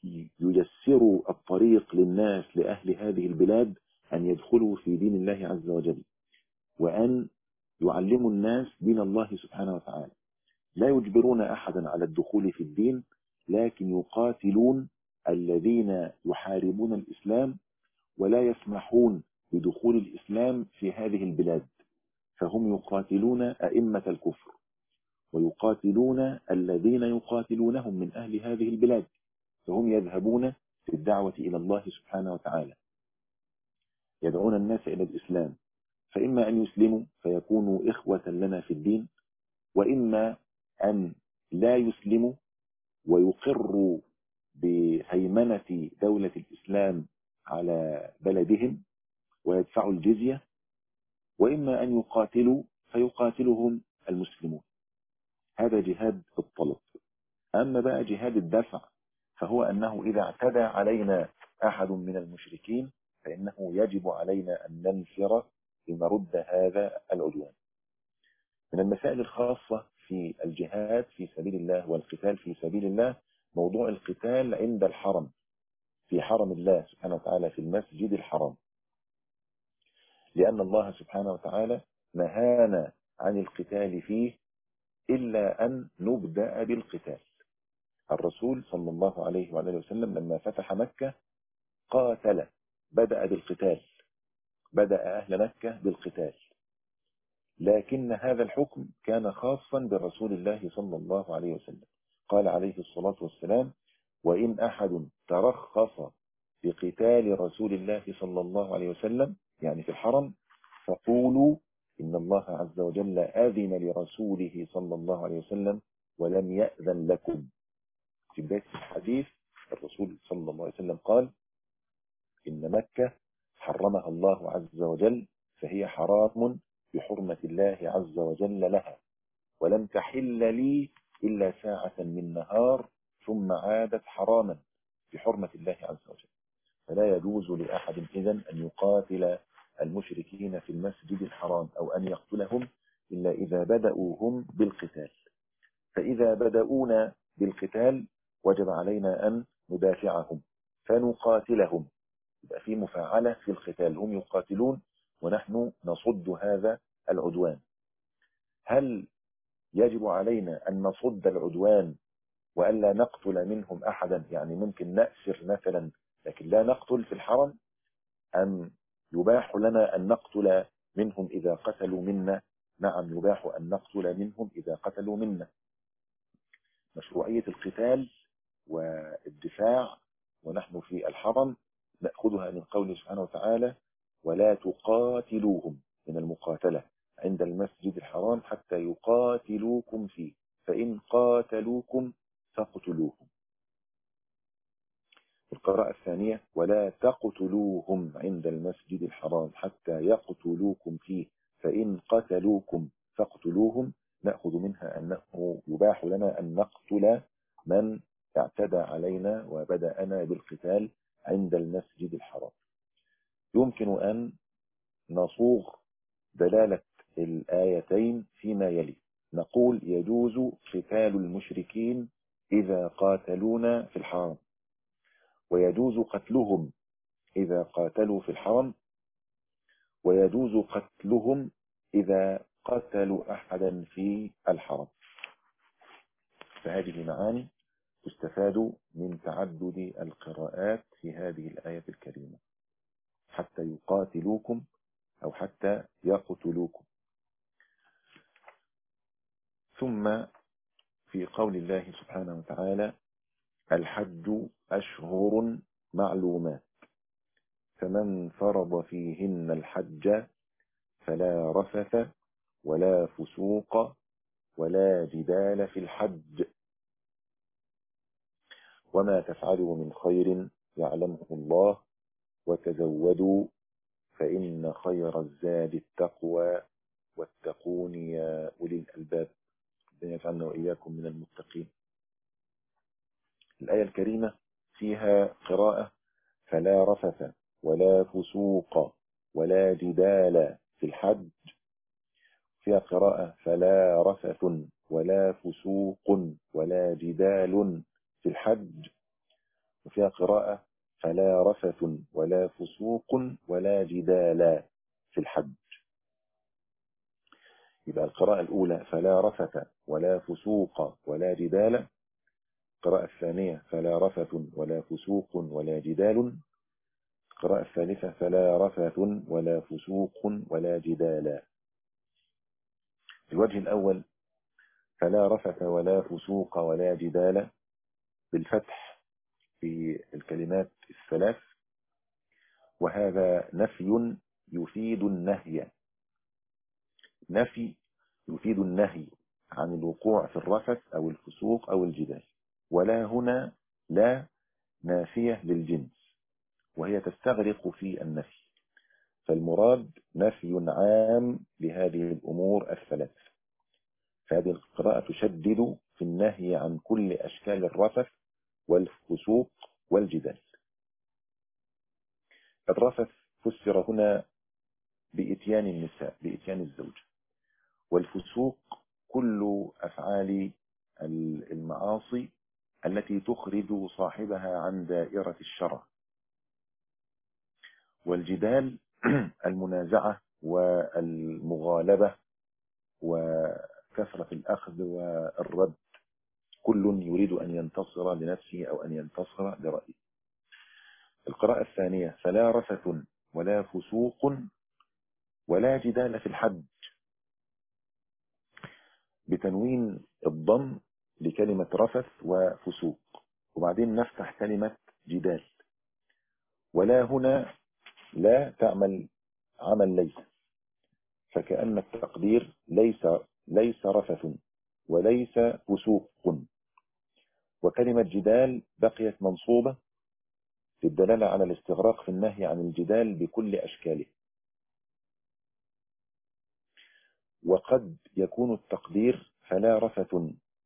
ييسروا الطريق للناس لأهل هذه البلاد أن يدخلوا في دين الله عز وجل، وأن يعلموا الناس دين الله سبحانه وتعالى. لا يجبرون أحدا على الدخول في الدين، لكن يقاتلون الذين يحاربون الإسلام ولا يسمحون بدخول الإسلام في هذه البلاد. فهم يقاتلون أئمة الكفر، ويقاتلون الذين يقاتلونهم من أهل هذه البلاد، فهم يذهبون في الدعوة إلى الله سبحانه وتعالى، يدعون الناس إلى الإسلام، فإما أن يسلموا فيكونوا إخوة لنا في الدين، وإما أن لا يسلموا ويقروا بهيمنة دولة الإسلام على بلدهم ويدفعوا الجزية، وإما أن يقاتلوا فيقاتلهم المسلمون. هذا جهاد الطلب. أما بقى جهاد الدفع فهو أنه إذا اعتدى علينا أحد من المشركين فإنه يجب علينا أن ننفر لنرد هذا العدوان. من المسائل الخاصة في الجهاد في سبيل الله والقتال في سبيل الله موضوع القتال عند الحرم، في حرم الله سبحانه وتعالى، في المسجد الحرام، لأن الله سبحانه وتعالى نهانا عن القتال فيه إلا أن نبدأ بالقتال. الرسول صلى الله عليه وآله وسلم لما فتح مكة قاتل، بدأ بالقتال، بدأ أهل مكة بالقتال، لكن هذا الحكم كان خاصا برسول الله صلى الله عليه وسلم. قال عليه الصلاة والسلام: وإن أحد ترخص بقتال رسول الله صلى الله عليه وسلم، يعني في الحرم، فقولوا إن الله عز وجل آذن لرسوله صلى الله عليه وسلم ولم يأذن لكم. في بداية الحديث الرسول صلى الله عليه وسلم قال: إن مكة حرمها الله عز وجل، فهي حرام بحرمة الله عز وجل لها، ولم تحل لي إلا ساعة من نهار ثم عادت حراما بحرمة الله عز وجل. فلا يجوز لأحد إذن أن يقاتل المشركين في المسجد الحرام أو أن يقتلهم إلا إذا بدأوا هم بالقتال. فإذا بدأونا بالقتال وجب علينا أن ندافعهم فنقاتلهم، يبقى في مفاعلة في القتال، هم يقاتلون ونحن نصد هذا العدوان. هل يجب علينا أن نصد العدوان وألا نقتل منهم أحدا؟ يعني ممكن نأسر مثلا لكن لا نقتل في الحرم، أم يباح لنا أن نقتل منهم إذا قتلوا منا؟ نعم، يباح أن نقتل منهم إذا قتلوا منا. مشروعية القتال والدفاع ونحن في الحرم نأخذها من قوله سبحانه وتعالى: ولا تقاتلوهم، من المقاتلة، عند المسجد الحرام حتى يقاتلوكم فيه، فإن قاتلوكم فاقتلوهم. القراءة الثانية: ولا تقتلوهم عند المسجد الحرام حتى يقتلوكم فيه، فإن قتلوكم فاقتلوهم. نأخذ منها أنه يباح لنا أن نقتل من اعتدى علينا وبدأنا بالقتال عند المسجد الحرام. يمكن أن نصوغ دلالة الآيتين فيما يلي. نقول: يجوز قتال المشركين إذا قاتلونا في الحرم، ويجوز قتلهم إذا قاتلوا في الحرم، ويجوز قتلهم إذا قتلوا أحدا في الحرم. فهذه معاني تستفاد من تعدد القراءات في هذه الآية الكريمة: حتى يقاتلوكم أو حتى يقتلوكم. ثم في قول الله سبحانه وتعالى: الحج أشهر معلومات، فمن فرض فيهن الحج فلا رفث ولا فسوق ولا جدال في الحج، وما تفعلوا من خير يعلمه الله، وتزودوا فإن خير الزاد التقوى واتقون يا أولي الألباب. ربنا يجعلنا وإياكم من المتقين. الآية الكريمة فيها قراءة: فلا رفث ولا فسوق ولا جدال في الحج، فيها قراءة: فلا رفث ولا فسوق ولا جدال في الحج، وفيها قراءة فلا رفث ولا فسوق ولا جدال في الحج. يبقى القراءة الأولى فلا رفث ولا فسوق ولا جدال، القراءة الثانية فلا رفث ولا فسوق ولا جدال، القراءة الثالثة فلا رفث ولا فسوق ولا جدال. الوجه الأول فلا رفث ولا فسوق ولا جدال بالفتح في الكلمات الثلاث، وهذا نفي يفيد النهي، نفي يفيد النهي عن الوقوع في الرفث أو الفسوق أو الجدال. ولا هنا لا نافية للجنس، وهي تستغرق في النفي، فالمراد نفي عام لهذه الأمور الثلاث. فهذه القراءة تشدد في النهي عن كل أشكال الرفث والفسوق والجدال. الرفث فسر هنا بإتيان النساء، بإتيان الزوج، والفسوق كل أفعال المعاصي التي تخرج صاحبها عن دائرة الشرع، والجدال المنازعة والمغالبة وكثرة الأخذ والرد، كل يريد أن ينتصر لنفسه أو أن ينتصر لرأيه. القراءة الثانية فلا رفث ولا فسوق ولا جدال في الحج بتنوين الضم لكلمة رفث وفسوق، وبعدين نفتح كلمة جدال. ولا هنا لا تعمل عمل ليس، فكأن التقدير ليس ليس رفث وليس فسوق، وكلمة جدال بقيت منصوبة للدلالة على الاستغراق في النهي عن الجدال بكل أشكاله. وقد يكون التقدير فلا رفث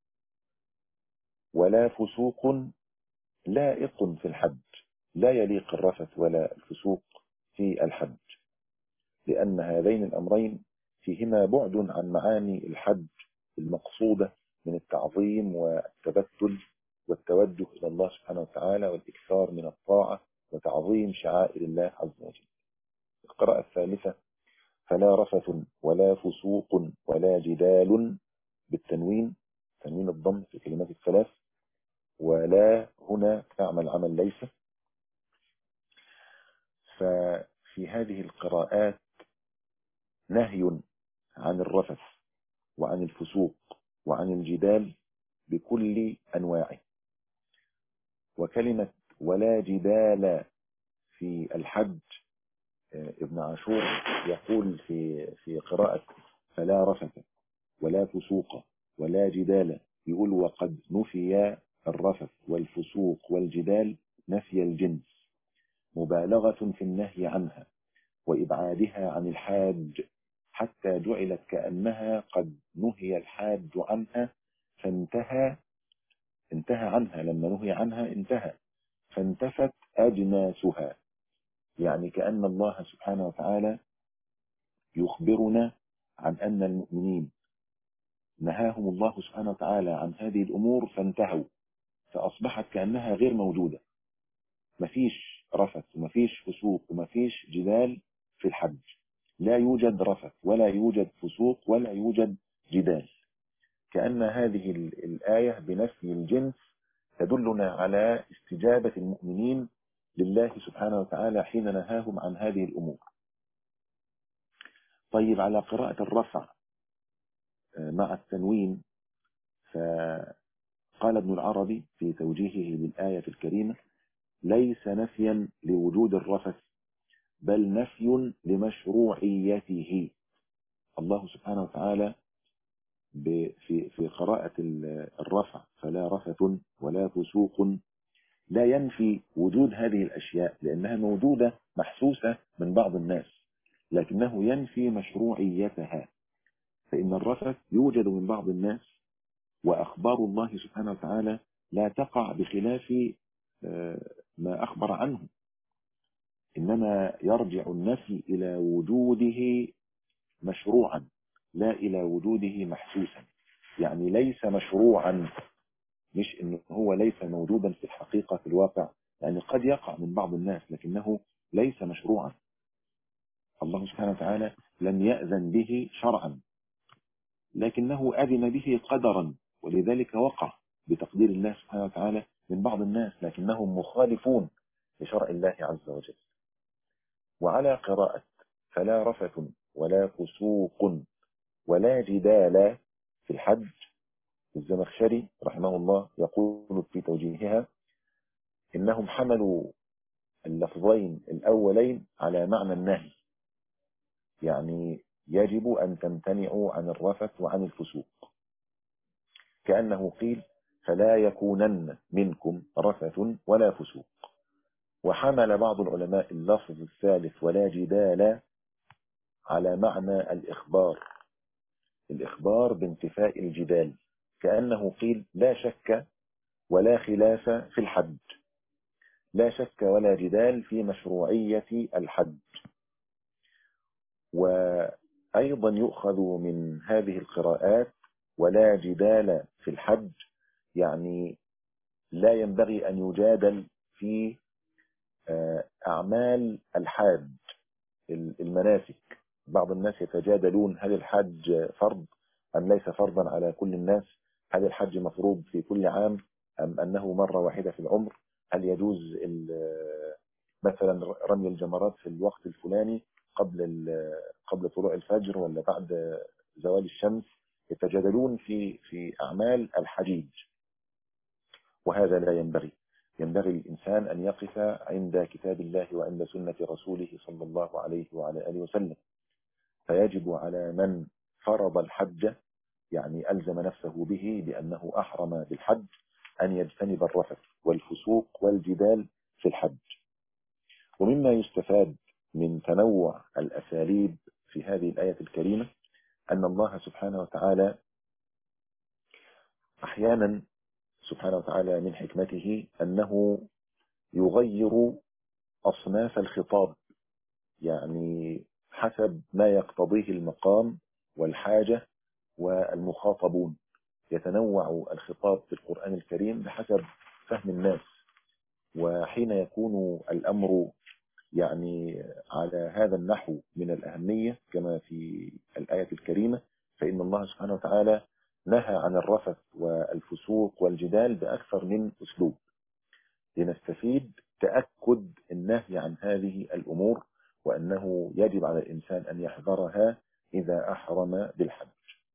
ولا فسوق لائق في الحج، لا يليق الرفث ولا الفسوق في الحج، لأن هذين الأمرين فيهما بعد عن معاني الحج المقصودة من التعظيم والتبتل والتوجه إلى الله سبحانه وتعالى والإكثار من الطاعة وتعظيم شعائر الله عز وجل. القراءة الثالثة فلا رفث ولا فسوق ولا جدال بالتنوين، تنوين الضم في كلمات الثلاث، ولا هنا تعمل عمل ليس. ففي هذه القراءات نهي عن الرفث وعن الفسوق وعن الجدال بكل أنواعه. وكلمة ولا جدال في الحج، ابن عاشور يقول في في قراءة فلا رفث ولا فسوق ولا جدال، يقول وقد نفي الرفث والفسوق والجدال نفي الجنس مبالغة في النهي عنها وإبعادها عن الحاج، حتى جعلت كأنها قد نهي الحاج عنها فانتهى انتهى عنها، لما نهي عنها انتهى فانتفت أجناسها. يعني كأن الله سبحانه وتعالى يخبرنا عن أن المؤمنين نهاهم الله سبحانه وتعالى عن هذه الأمور فانتهوا، فأصبحت كأنها غير موجودة، مفيش رفث ومفيش فسوق ومفيش جدال في الحج، لا يوجد رفث ولا يوجد فسوق ولا يوجد جدال. كأن هذه الآية بنفي الجنس تدلنا على استجابة المؤمنين لله سبحانه وتعالى حين نهاهم عن هذه الأمور. طيب على قراءة الرفع مع التنوين، فقال ابن العربي في توجيهه للآية الكريمة ليس نفيا لوجود الرفث بل نفي لمشروعيته. الله سبحانه وتعالى في في قراءة الرفع فلا رفث ولا فسوق لا ينفي وجود هذه الأشياء لأنها موجودة محسوسة من بعض الناس، لكنه ينفي مشروعيتها، فإن الرفث يوجد من بعض الناس، وأخبار الله سبحانه وتعالى لا تقع بخلاف ما أخبر عنه، إنما يرجع النفي إلى وجوده مشروعا لا إلى وجوده محسوسا. يعني ليس مشروعا، مش إنه هو ليس موجودا في الحقيقة في الواقع، يعني قد يقع من بعض الناس لكنه ليس مشروعا. الله سبحانه وتعالى لم يأذن به شرعا، لكنه أذن به قدرا، ولذلك وقع بتقدير الله سبحانه وتعالى من بعض الناس، لكنهم مخالفون لشرع الله عز وجل. وعلى قراءة فلا رفث ولا فسوق ولا جدال في الحج، الزمخشري رحمه الله يقول في توجيهها إنهم حملوا اللفظين الأولين على معنى النهي، يعني يجب أن تمتنعوا عن الرفث وعن الفسوق، كأنه قيل فلا يكونن منكم رفث ولا فسوق. وحمل بعض العلماء اللفظ الثالث ولا جدال على معنى الإخبار، الإخبار بانتفاء الجدال، كأنه قيل لا شك ولا خلاف في الحج، لا شك ولا جدال في مشروعية الحج. وأيضا يؤخذ من هذه القراءات ولا جدال في الحج، يعني لا ينبغي أن يجادل في أعمال الحاج، المناسك. بعض الناس يتجادلون هل الحج فرض أم ليس فرضا على كل الناس، هل الحج مفروض في كل عام أم أنه مرة واحدة في العمر، هل يجوز مثلا رمي الجمرات في الوقت الفلاني قبل قبل طلوع الفجر ولا بعد زوال الشمس. يتجادلون في في أعمال الحجيج، وهذا لا ينبغي. ينبغي الإنسان أن يقف عند كتاب الله وعند سنة رسوله صلى الله عليه وعلى آله وسلم. فيجب على من فرض الحج، يعني ألزم نفسه به بأنه أحرم بالحج، أن يجتنب الرفث والفسوق والجدال في الحج. ومما يستفاد من تنوع الأساليب في هذه الآية الكريمة أن الله سبحانه وتعالى أحيانا سبحانه وتعالى من حكمته أنه يغير أصناف الخطاب، يعني حسب ما يقتضيه المقام والحاجة والمخاطبون. يتنوع الخطاب في القرآن الكريم بحسب فهم الناس، وحين يكون الأمر يعني على هذا النحو من الأهمية كما في الآية الكريمة، فإن الله سبحانه وتعالى نهى عن الرفث والفسوق والجدال بأكثر من أسلوب، لنستفيد تأكد النهي عن هذه الأمور، وأنه يجب على الإنسان أن يحذرها إذا أحرم بالحج.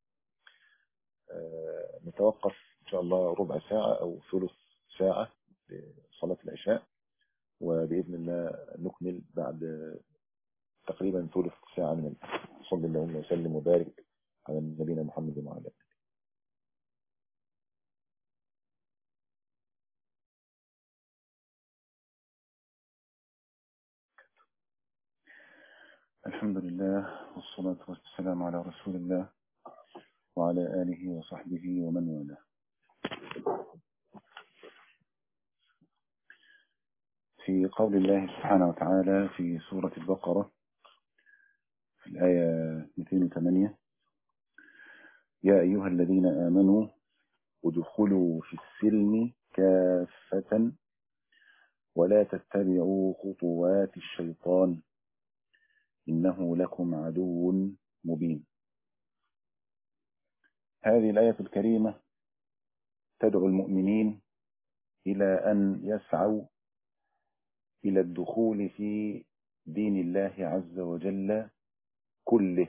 آه نتوقف إن شاء الله ربع ساعة أو ثلث ساعة لصلاة العشاء، وبإذن الله نكمل بعد تقريبا ثلث ساعة من الآن. صلى الله وسلم وبارك على نبينا محمد وعلى آله. الحمد لله والصلاة والسلام على رسول الله وعلى آله وصحبه ومن والاه. في قول الله سبحانه وتعالى في سورة البقرة في الآية مئتين وثمانية: يا أيها الذين آمنوا ادخلوا في السلم كافة ولا تتبعوا خطوات الشيطان إنه لكم عدو مبين. هذه الآية الكريمة تدعو المؤمنين إلى أن يسعوا إلى الدخول في دين الله عز وجل كله،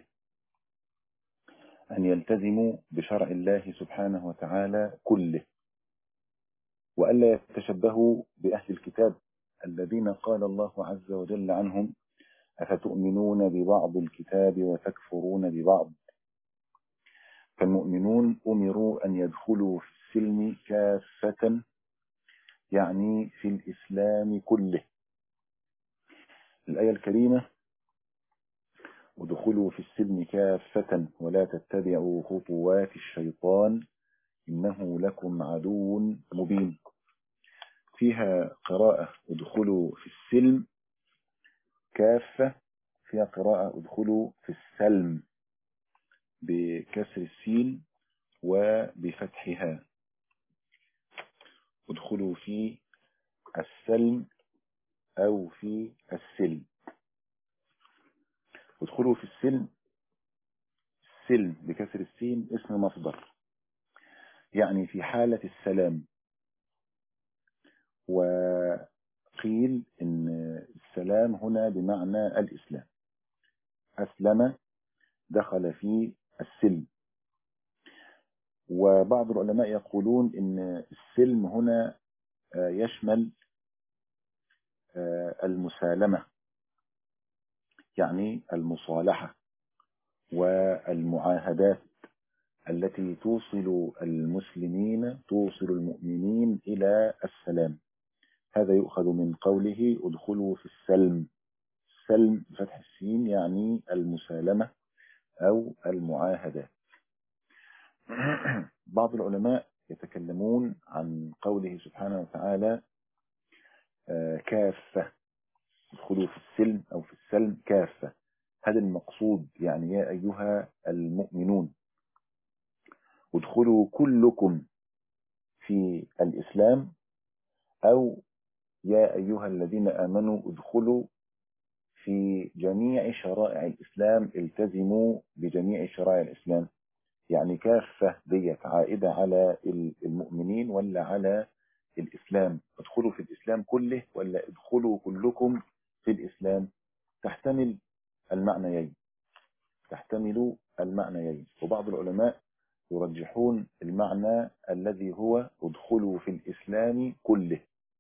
أن يلتزموا بشرع الله سبحانه وتعالى كله، وألا يتشبهوا بأهل الكتاب الذين قال الله عز وجل عنهم: أفتؤمنون ببعض الكتاب وتكفرون ببعض. فالمؤمنون أمروا أن يدخلوا في السلم كافة، يعني في الإسلام كله. الآية الكريمة: ودخلوا في السلم كافة ولا تتبعوا خطوات الشيطان إنه لكم عدو مبين، فيها قراءة ادخلوا في السلم كافة، فيها قراءة ادخلوا في السلم بكسر السين وبفتحها. ادخلوا في السلم أو في السلم. ادخلوا في السلم، السلم بكسر السين اسم مصدر، يعني في حالة السلام. وقيل إن السلام هنا بمعنى الإسلام، أسلم دخل في السلم. وبعض العلماء يقولون إن السلم هنا يشمل المسالمة، يعني المصالحة والمعاهدات التي توصل المسلمين توصل المؤمنين إلى السلام. هذا يؤخذ من قوله ادخلوا في السلم. السلم بفتح السين يعني المسالمة أو المعاهدات. بعض العلماء يتكلمون عن قوله سبحانه وتعالى كافة، ادخلوا في السلم أو في السلم كافة. هذا المقصود، يعني يا أيها المؤمنون ادخلوا كلكم في الإسلام، أو يا أيها الذين آمنوا ادخلوا في جميع شرائع الإسلام، التزموا بجميع شرائع الإسلام. يعني كافة ديت عائدة على المؤمنين ولا على الإسلام؟ ادخلوا في الإسلام كله ولا ادخلوا كلكم في الإسلام؟ تحتمل المعنيين، تحتمل المعنيين. وبعض العلماء يرجحون المعنى الذي هو ادخلوا في الإسلام كله.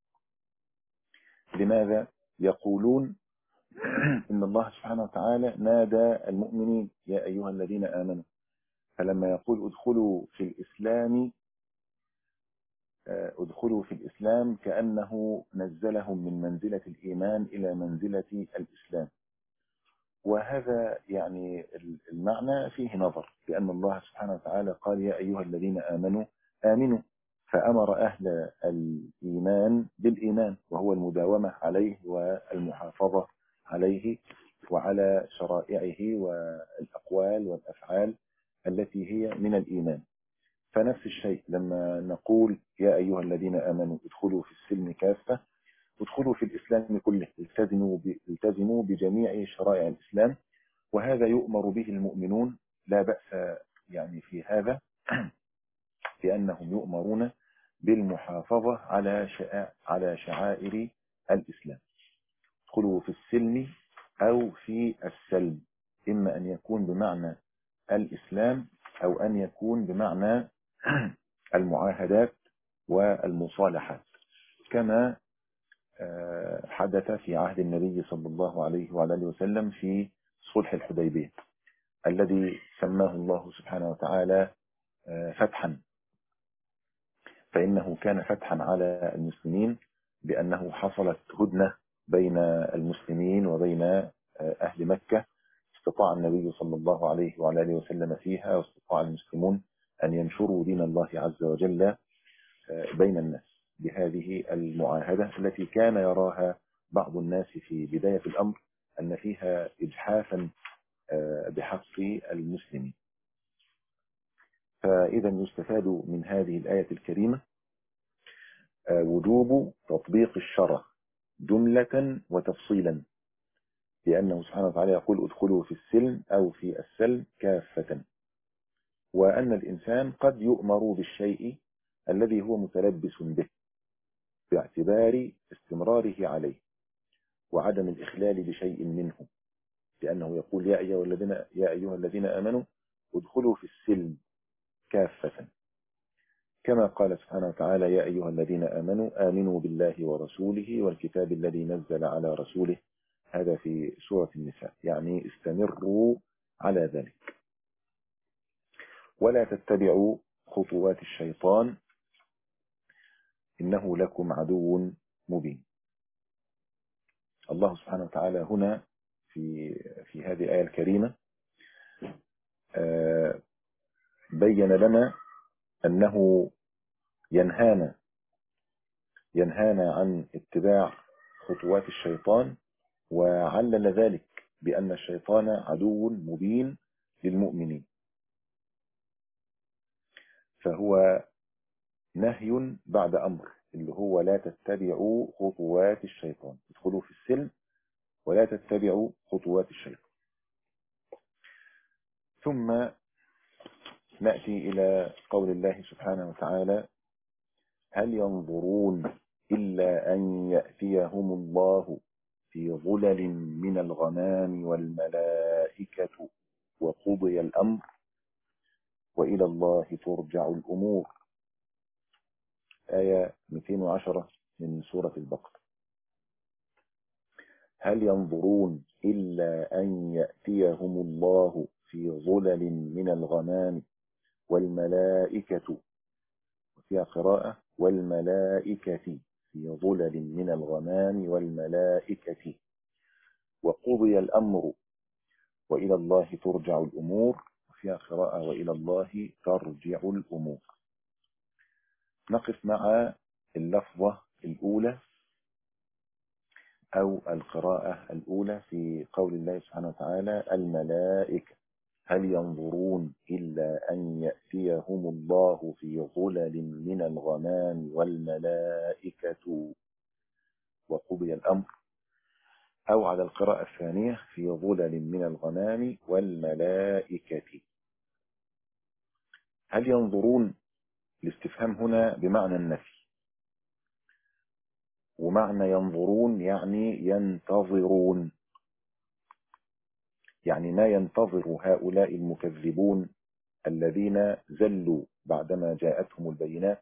لماذا؟ يقولون إن الله سبحانه وتعالى نادى المؤمنين يا أيها الذين آمنوا، فلما يقول ادخلوا في الإسلام ادخلوا في الإسلام كأنه نزلهم من منزلة الإيمان إلى منزلة الإسلام. وهذا يعني المعنى فيه نظر، لأن الله سبحانه وتعالى قال يا أيها الذين آمنوا آمنوا، فأمر أهل الإيمان بالإيمان، وهو المداومة عليه والمحافظة عليه وعلى شرائعه والأقوال والأفعال التي هي من الإيمان. فنفس الشيء لما نقول يا أيها الذين آمنوا ادخلوا في السلم كافة، ادخلوا في الإسلام كله، التزموا التزموا بجميع شرائع الإسلام. وهذا يؤمر به المؤمنون، لا بأس يعني في هذا، لأنهم يؤمرون بالمحافظة على على شعائر الإسلام. ادخلوا في السلم أو في السلم، إما أن يكون بمعنى الإسلام أو أن يكون بمعنى المعاهدات والمصالحات، كما حدث في عهد النبي صلى الله عليه وعلى اله وسلم في صلح الحديبية الذي سماه الله سبحانه وتعالى فتحا. فإنه كان فتحا على المسلمين بأنه حصلت هدنة بين المسلمين وبين أهل مكة، استطاع النبي صلى الله عليه وعلى اله وسلم فيها، واستطاع المسلمون أن ينشروا دين الله عز وجل بين الناس بهذه المعاهدة التي كان يراها بعض الناس في بداية الأمر أن فيها إجحافا بحق المسلمين. فإذا يستفاد من هذه الآية الكريمة وجوب تطبيق الشرع جملة وتفصيلا، لأنه سبحانه وتعالى يقول ادخلوا في السلم أو في السلم كافة، وأن الإنسان قد يؤمر بالشيء الذي هو متلبس به باعتبار استمراره عليه وعدم الإخلال بشيء منه، لأنه يقول يا أيها الذين يا أيها الذين آمنوا ادخلوا في السلم كافة، كما قال سبحانه وتعالى يا أيها الذين آمنوا آمنوا بالله ورسوله والكتاب الذي نزل على رسوله. هذا في سورة النساء، يعني استمروا على ذلك ولا تتبعوا خطوات الشيطان إنه لكم عدو مبين. الله سبحانه وتعالى هنا في في هذه الآية الكريمة بين لنا أنه ينهانا ينهانا عن اتباع خطوات الشيطان، وعلل ذلك بأن الشيطان عدو مبين للمؤمنين. فهو نهي بعد أمر، اللي هو لا تتبعوا خطوات الشيطان، ادخلوا في السلم ولا تتبعوا خطوات الشيطان. ثم نأتي إلى قول الله سبحانه وتعالى: هل ينظرون إلا أن يأتيهم الله في ظلل من الغمام والملائكة وقضي الأمر وإلى الله ترجع الأمور. آية مئتين وعشرة من سورة البقرة. هل ينظرون إلا أن يأتيهم الله في ظلل من الغمام والملائكة، وفيها قراءة والملائكة، في ظلل من الغمام والملائكة وقضي الأمر وإلى الله ترجع الأمور، وفيها قراءة وإلى الله ترجع الأمور. نقف مع اللفظة الأولى أو القراءة الأولى في قول الله سبحانه وتعالى: الملائكة. هل ينظرون إلا أن يأتيهم الله في ظلل من الغمام والملائكة وقضي الأمر، أو على القراءة الثانية: في ظلل من الغمام والملائكة. هل ينظرون؟ الاستفهام هنا بمعنى النفي، ومعنى ينظرون يعني ينتظرون، يعني ما ينتظر هؤلاء المكذبون الذين زلوا بعدما جاءتهم البينات،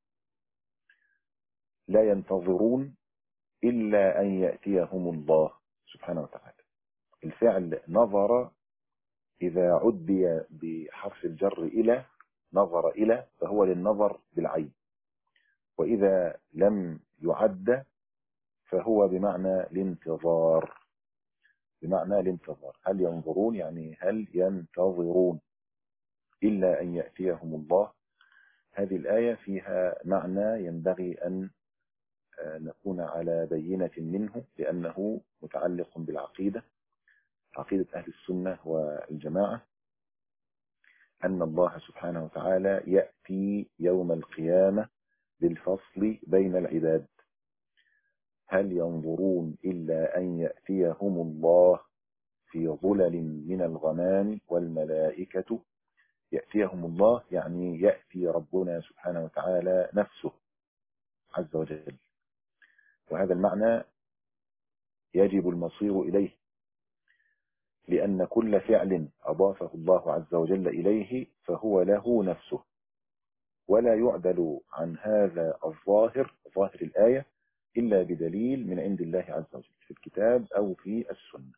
لا ينتظرون إلا أن يأتيهم الله سبحانه وتعالى. الفعل نظر إذا عدي بحرف الجر إلى، نظر إلى، فهو للنظر بالعين، وإذا لم يعد فهو بمعنى الانتظار، بمعنى الانتظار. هل ينظرون يعني هل ينتظرون إلا أن يأتيهم الله. هذه الآية فيها معنى ينبغي أن نكون على بينة منه، لأنه متعلق بالعقيدة، عقيدة أهل السنة والجماعة، أن الله سبحانه وتعالى يأتي يوم القيامة بالفصل بين العباد. هل ينظرون إلا أن يأتيهم الله في ظلل من الغمام والملائكة. يأتيهم الله يعني يأتي ربنا سبحانه وتعالى نفسه عز وجل، وهذا المعنى يجب المصير إليه، لأن كل فعل أضافه الله عز وجل إليه فهو له نفسه، ولا يعدل عن هذا الظاهر، ظاهر الآية، إلا بدليل من عند الله عز وجل في الكتاب أو في السنة.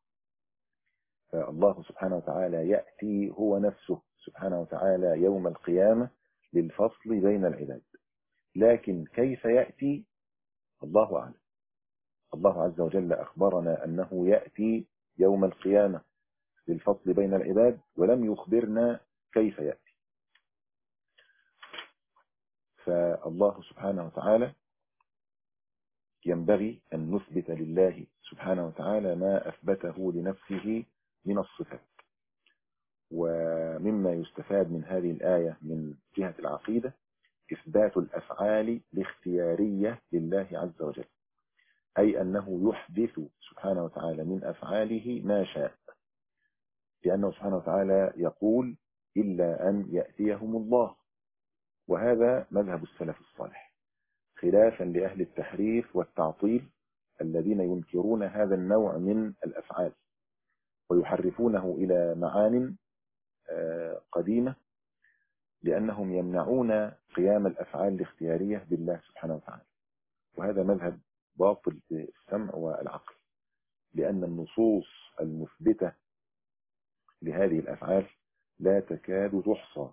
فالله سبحانه وتعالى يأتي هو نفسه سبحانه وتعالى يوم القيامة للفصل بين العباد، لكن كيف يأتي الله أعلم. الله عز وجل أخبرنا أنه يأتي يوم القيامة للفصل بين العباد، ولم يخبرنا كيف يأتي. فالله سبحانه وتعالى ينبغي أن نثبت لله سبحانه وتعالى ما أثبته لنفسه من الصفات. ومما يستفاد من هذه الآية من جهة العقيدة إثبات الأفعال الاختيارية لله عز وجل، أي أنه يحدث سبحانه وتعالى من أفعاله ما شاء، لأنه سبحانه وتعالى يقول إلا أن يأتيهم الله، وهذا مذهب السلف الصالح، خلافا لأهل التحريف والتعطيل الذين ينكرون هذا النوع من الأفعال ويحرفونه إلى معان قديمة، لأنهم يمنعون قيام الأفعال الاختيارية بالله سبحانه وتعالى. وهذا مذهب باطل بالسمع والعقل، لأن النصوص المثبتة لهذه الأفعال لا تكاد تحصى،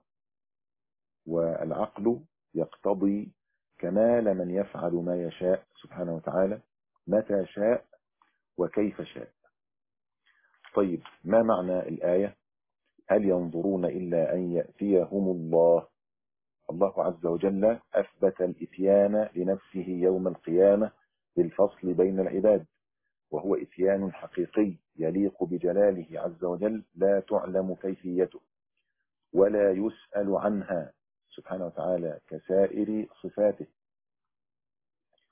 والعقل يقتضي كمال من يفعل ما يشاء سبحانه وتعالى متى شاء وكيف شاء. طيب، ما معنى الآية؟ هل ينظرون إلا أن يأتيهم الله. الله عز وجل أثبت الإتيان لنفسه يوم القيامة بالفصل بين العباد، وهو إتيان حقيقي يليق بجلاله عز وجل، لا تعلم كيفيته ولا يسأل عنها سبحانه وتعالى كسائر صفاته.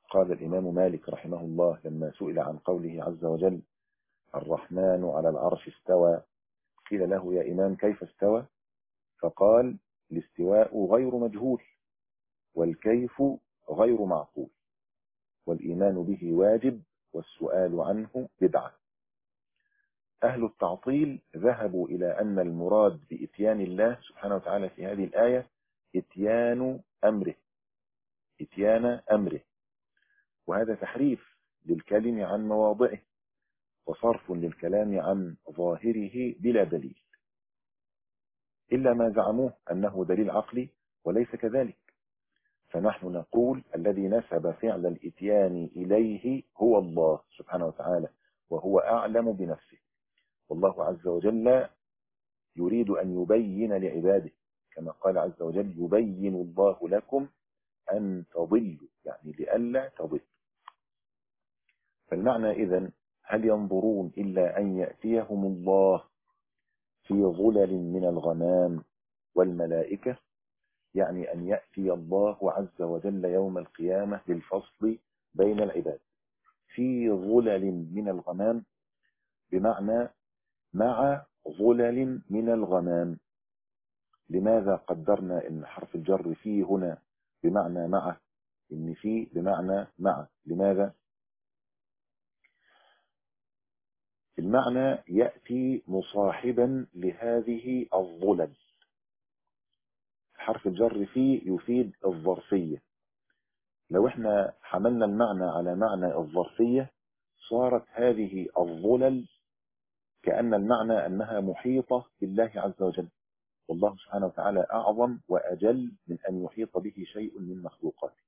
قال الإمام مالك رحمه الله لما سئل عن قوله عز وجل الرحمن على العرش استوى، قيل له يا إمام كيف استوى؟ فقال الاستواء غير مجهول، والكيف غير معقول، والإيمان به واجب، والسؤال عنه بدعة. أهل التعطيل ذهبوا إلى أن المراد بإتيان الله سبحانه وتعالى في هذه الآية إتيان أمره، إتيان أمره، وهذا تحريف للكلم عن مواضعه وصرف للكلام عن ظاهره بلا دليل، إلا ما زعموه أنه دليل عقلي وليس كذلك. فنحن نقول الذي نسب فعل الإتيان إليه هو الله سبحانه وتعالى، وهو أعلم بنفسه، والله عز وجل يريد أن يبين لعباده كما قال عز وجل يبين الله لكم أن تضلوا، يعني لئلا تضل. فالمعنى إذن هل ينظرون إلا أن يأتيهم الله في ظلل من الغمام والملائكة، يعني أن يأتي الله عز وجل يوم القيامة للفصل بين العباد في ظلل من الغمام، بمعنى مع ظلل من الغمام. لماذا قدرنا ان حرف الجر فيه هنا بمعنى مع، ان فيه بمعنى مع؟ لماذا؟ المعنى يأتي مصاحبا لهذه الظلل. حرف الجر فيه يفيد الظرفية، لو احنا حملنا المعنى على معنى الظرفية صارت هذه الظلل كأن المعنى أنها محيطة بالله عز وجل، والله سبحانه وتعالى أعظم وأجل من أن يحيط به شيء من مخلوقاته.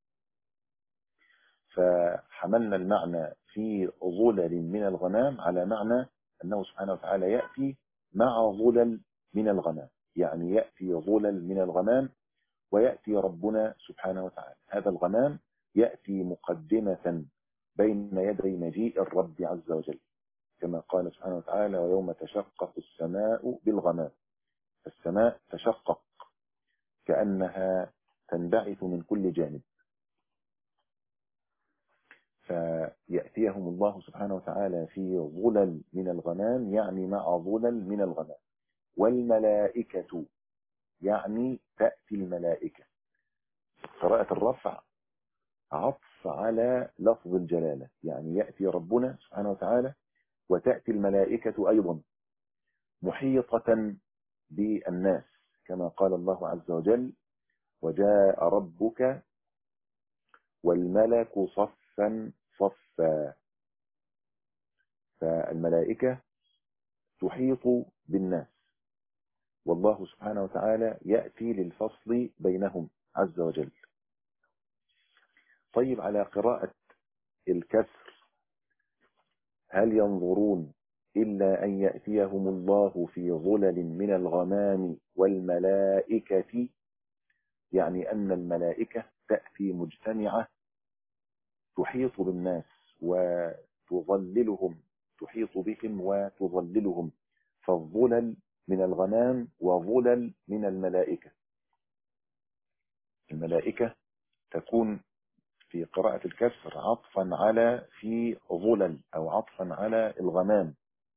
فحملنا المعنى في ظلل من الغمام على معنى أنه سبحانه وتعالى يأتي مع ظلل من الغمام، يعني يأتي ظلل من الغمام ويأتي ربنا سبحانه وتعالى. هذا الغمام يأتي مقدمة بين يدي مجيء الرب عز وجل، كما قال سبحانه وتعالى ويوم تشقق السماء بالغمام. السماء تشقق كأنها تنبعث من كل جانب، فيأتيهم الله سبحانه وتعالى في ظلل من الغمام، يعني مع ظلل من الغمام. والملائكة يعني تأتي الملائكة. قراءة الرفع عطف على لفظ الجلالة، يعني يأتي ربنا سبحانه وتعالى وتأتي الملائكة أيضا محيطة بالناس، كما قال الله عز وجل وجاء ربك والملك صفا صفا. فالملائكة تحيط بالناس، والله سبحانه وتعالى يأتي للفصل بينهم عز وجل. طيب على قراءة الكسر هل ينظرون إلا أن يأتيهم الله في ظلل من الغمام والملائكة، يعني أن الملائكة تأتي مجتمعة تحيط بالناس وتظللهم، تحيط بهم وتظللهم، فالظلل من الغمام وظلل من الملائكة. الملائكة تكون في قراءة الكسر عطفا على في ظلل أو عطفا على الغمام،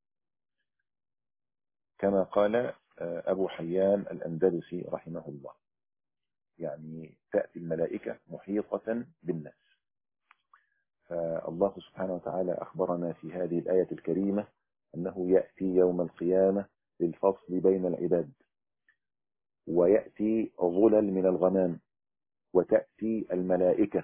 كما قال أبو حيان الأندلسي رحمه الله، يعني تأتي الملائكة محيطة بالناس. فالله سبحانه وتعالى أخبرنا في هذه الآية الكريمة أنه يأتي يوم القيامة للفصل بين العباد، ويأتي ظلل من الغمام، وتأتي الملائكة،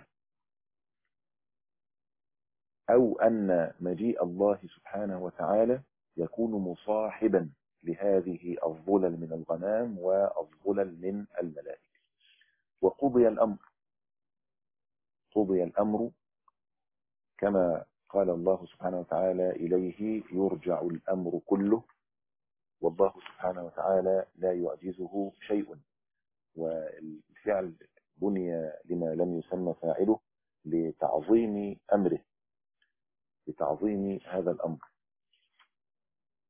أو أن مجيء الله سبحانه وتعالى يكون مصاحبا لهذه الظلل من الغمام والظلل من الملائكة. وقضي الأمر، قضي الأمر كما قال الله سبحانه وتعالى إليه يرجع الأمر كله، والله سبحانه وتعالى لا يعجزه شيء. والفعل بني لما لم يسمى فاعله لتعظيم أمره، لتعظيم هذا الأمر.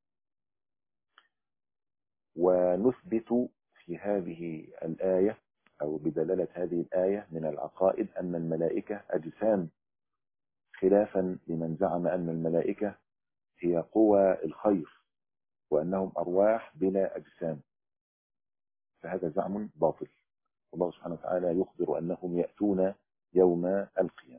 ونثبت في هذه الآية أو بدلالة هذه الآية من العقائد أن الملائكة أجسام، خلافا لمن زعم أن الملائكة هي قوى الخير وأنهم أرواح بلا أجسام، فهذا زعم باطل. الله سبحانه وتعالى يخبر أنهم يأتون يوم القيامة.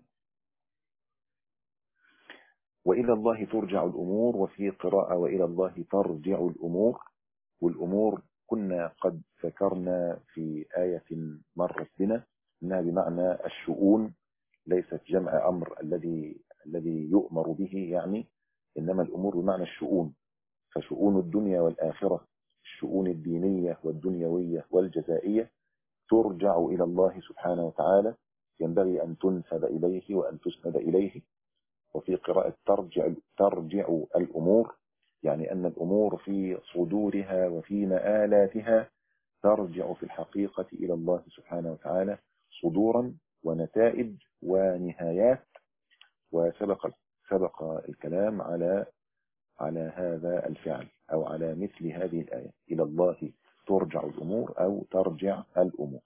وإلى الله ترجع الأمور، وفي قراءة وإلى الله ترجع الأمور. والأمور كنا قد ذكرنا في آية مرت بنا أنها بمعنى الشؤون، ليست جمع أمر الذي الذي يؤمر به يعني، إنما الأمور بمعنى الشؤون. فشؤون الدنيا والآخرة، الشؤون الدينية والدنيوية والجزائية، ترجع إلى الله سبحانه وتعالى، ينبغي أن تنسب إليه وأن تسند إليه. وفي قراءة ترجع ترجع الأمور، يعني أن الأمور في صدورها وفي مآلاتها ترجع في الحقيقة إلى الله سبحانه وتعالى صدورا ونتائج ونهايات. وسبق سبق الكلام على على هذا الفعل أو على مثل هذه الآية، إلى الله ترجع الأمور أو ترجع الأمور.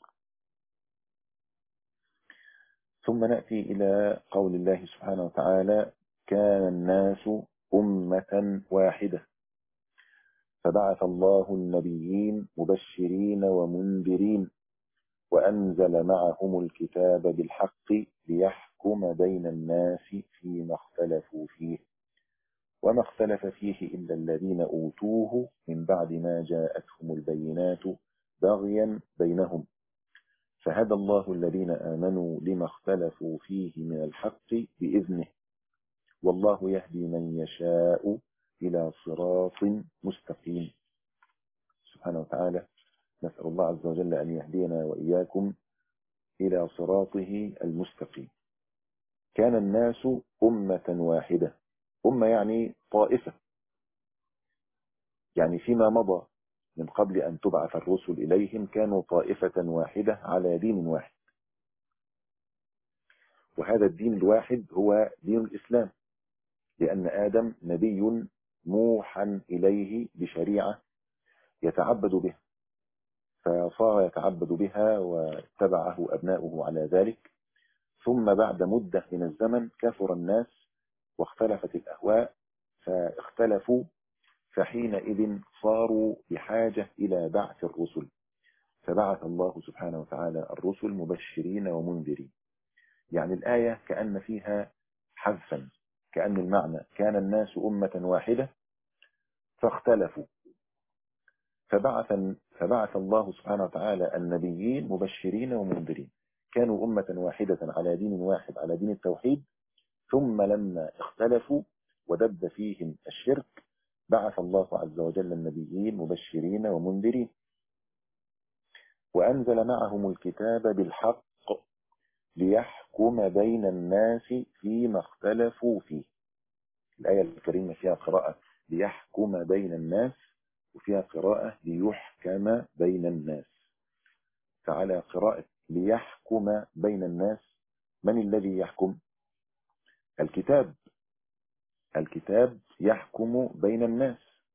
ثم نأتي إلى قول الله سبحانه وتعالى: كان الناس أمة واحدة فبعث الله النبيين مبشرين ومنذرين وأنزل معهم الكتاب بالحق ليحكم بين الناس فيما اختلفوا فيه وما اختلف فيه إلا الذين أوتوه من بعد ما جاءتهم البينات بغيا بينهم فهدى الله الذين آمنوا لما اختلفوا فيه من الحق بإذنه والله يهدي من يشاء إلى صراط مستقيم. سبحانه وتعالى نسأل الله عز وجل أن يهدينا وإياكم إلى صراطه المستقيم. كان الناس أمة واحدة، أمة يعني طائفة، يعني فيما مضى من قبل أن تبعث الرسل إليهم كانوا طائفة واحدة على دين واحد، وهذا الدين الواحد هو دين الإسلام، لأن آدم نبي موحى إليه بشريعة يتعبد بها، فصار يتعبد بها واتبعه أبناؤه على ذلك. ثم بعد مدة من الزمن كثر الناس واختلفت الأهواء فاختلفوا، فحينئذ صاروا بحاجة إلى بعث الرسل، فبعث الله سبحانه وتعالى الرسل مبشرين ومنذرين. يعني الآية كأن فيها حذفا، كأن المعنى كان الناس أمة واحدة فاختلفوا، فبعث, فبعث الله سبحانه وتعالى النبيين مبشرين ومنذرين. كانوا أمة واحدة على دين واحد، على دين التوحيد، ثم لما اختلفوا ودب فيهم الشرك بعث الله عز وجل النبيين مبشرين ومنذرين وأنزل معهم الكتاب بالحق ليحكم بين الناس فيما اختلفوا فيه. الآية الكريمة فيها قراءة ليحكم بين الناس، وفيها قراءة ليحكم بين الناس. فعلى قراءة ليحكم بين الناس، من الذي يحكم؟ الكتاب. الكتاب يحكم بين الناس،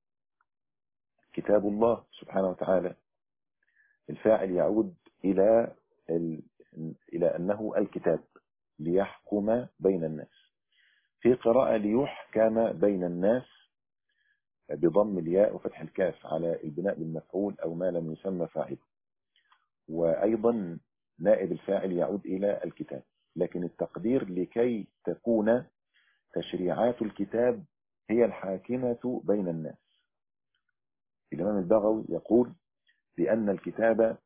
كتاب الله سبحانه وتعالى. الفاعل يعود إلى ال... إلى أنه الكتاب ليحكم بين الناس. في قراءة ليحكم بين الناس بضم الياء وفتح الكاف على البناء بالمفعول أو ما لم يسمى فاعله، وأيضا نائب الفاعل يعود إلى الكتاب، لكن التقدير لكي تكون تشريعات الكتاب هي الحاكمة بين الناس. الإمام البغوي يقول بأن الكتاب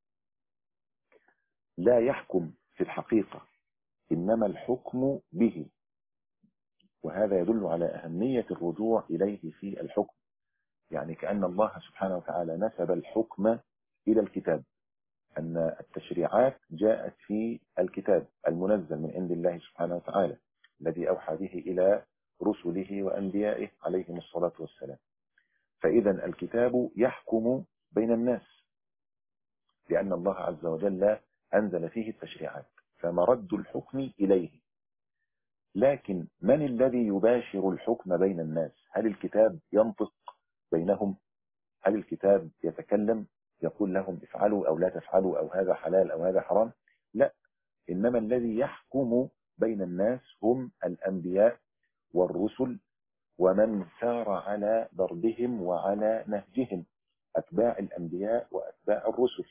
لا يحكم في الحقيقة، إنما الحكم به، وهذا يدل على أهمية الرجوع إليه في الحكم. يعني كأن الله سبحانه وتعالى نسب الحكم إلى الكتاب، أن التشريعات جاءت في الكتاب المنزل من عند الله سبحانه وتعالى الذي أوحى به إلى رسله وأنبيائه عليهم الصلاة والسلام. فإذا الكتاب يحكم بين الناس لأن الله عز وجل أنزل فيه التشريعات، فمرد الحكم إليه. لكن من الذي يباشر الحكم بين الناس؟ هل الكتاب ينطق بينهم؟ هل الكتاب يتكلم يقول لهم افعلوا أو لا تفعلوا أو هذا حلال أو هذا حرام. لا، إنما الذي يحكم بين الناس هم الأنبياء والرسل ومن سار على ضربهم وعلى نهجهم، أتباع الأنبياء وأتباع الرسل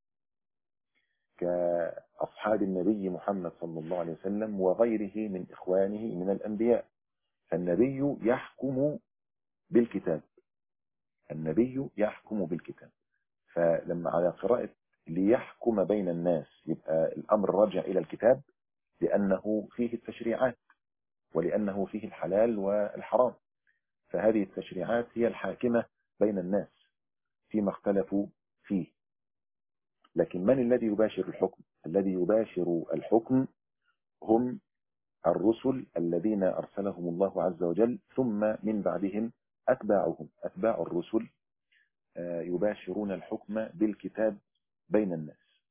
كأصحاب النبي محمد صلى الله عليه وسلم وغيره من إخوانه من الأنبياء. فالنبي يحكم بالكتاب، النبي يحكم بالكتاب. فلما على قراءة ليحكم بين الناس يبقى الأمر راجع إلى الكتاب، لأنه فيه التشريعات ولأنه فيه الحلال والحرام، فهذه التشريعات هي الحاكمة بين الناس فيما اختلفوا فيه. لكن من الذي يباشر الحكم؟ الذي يباشر الحكم هم الرسل الذين أرسلهم الله عز وجل، ثم من بعدهم أتباعهم أتباع الرسل يباشرون الحكم بالكتاب بين الناس.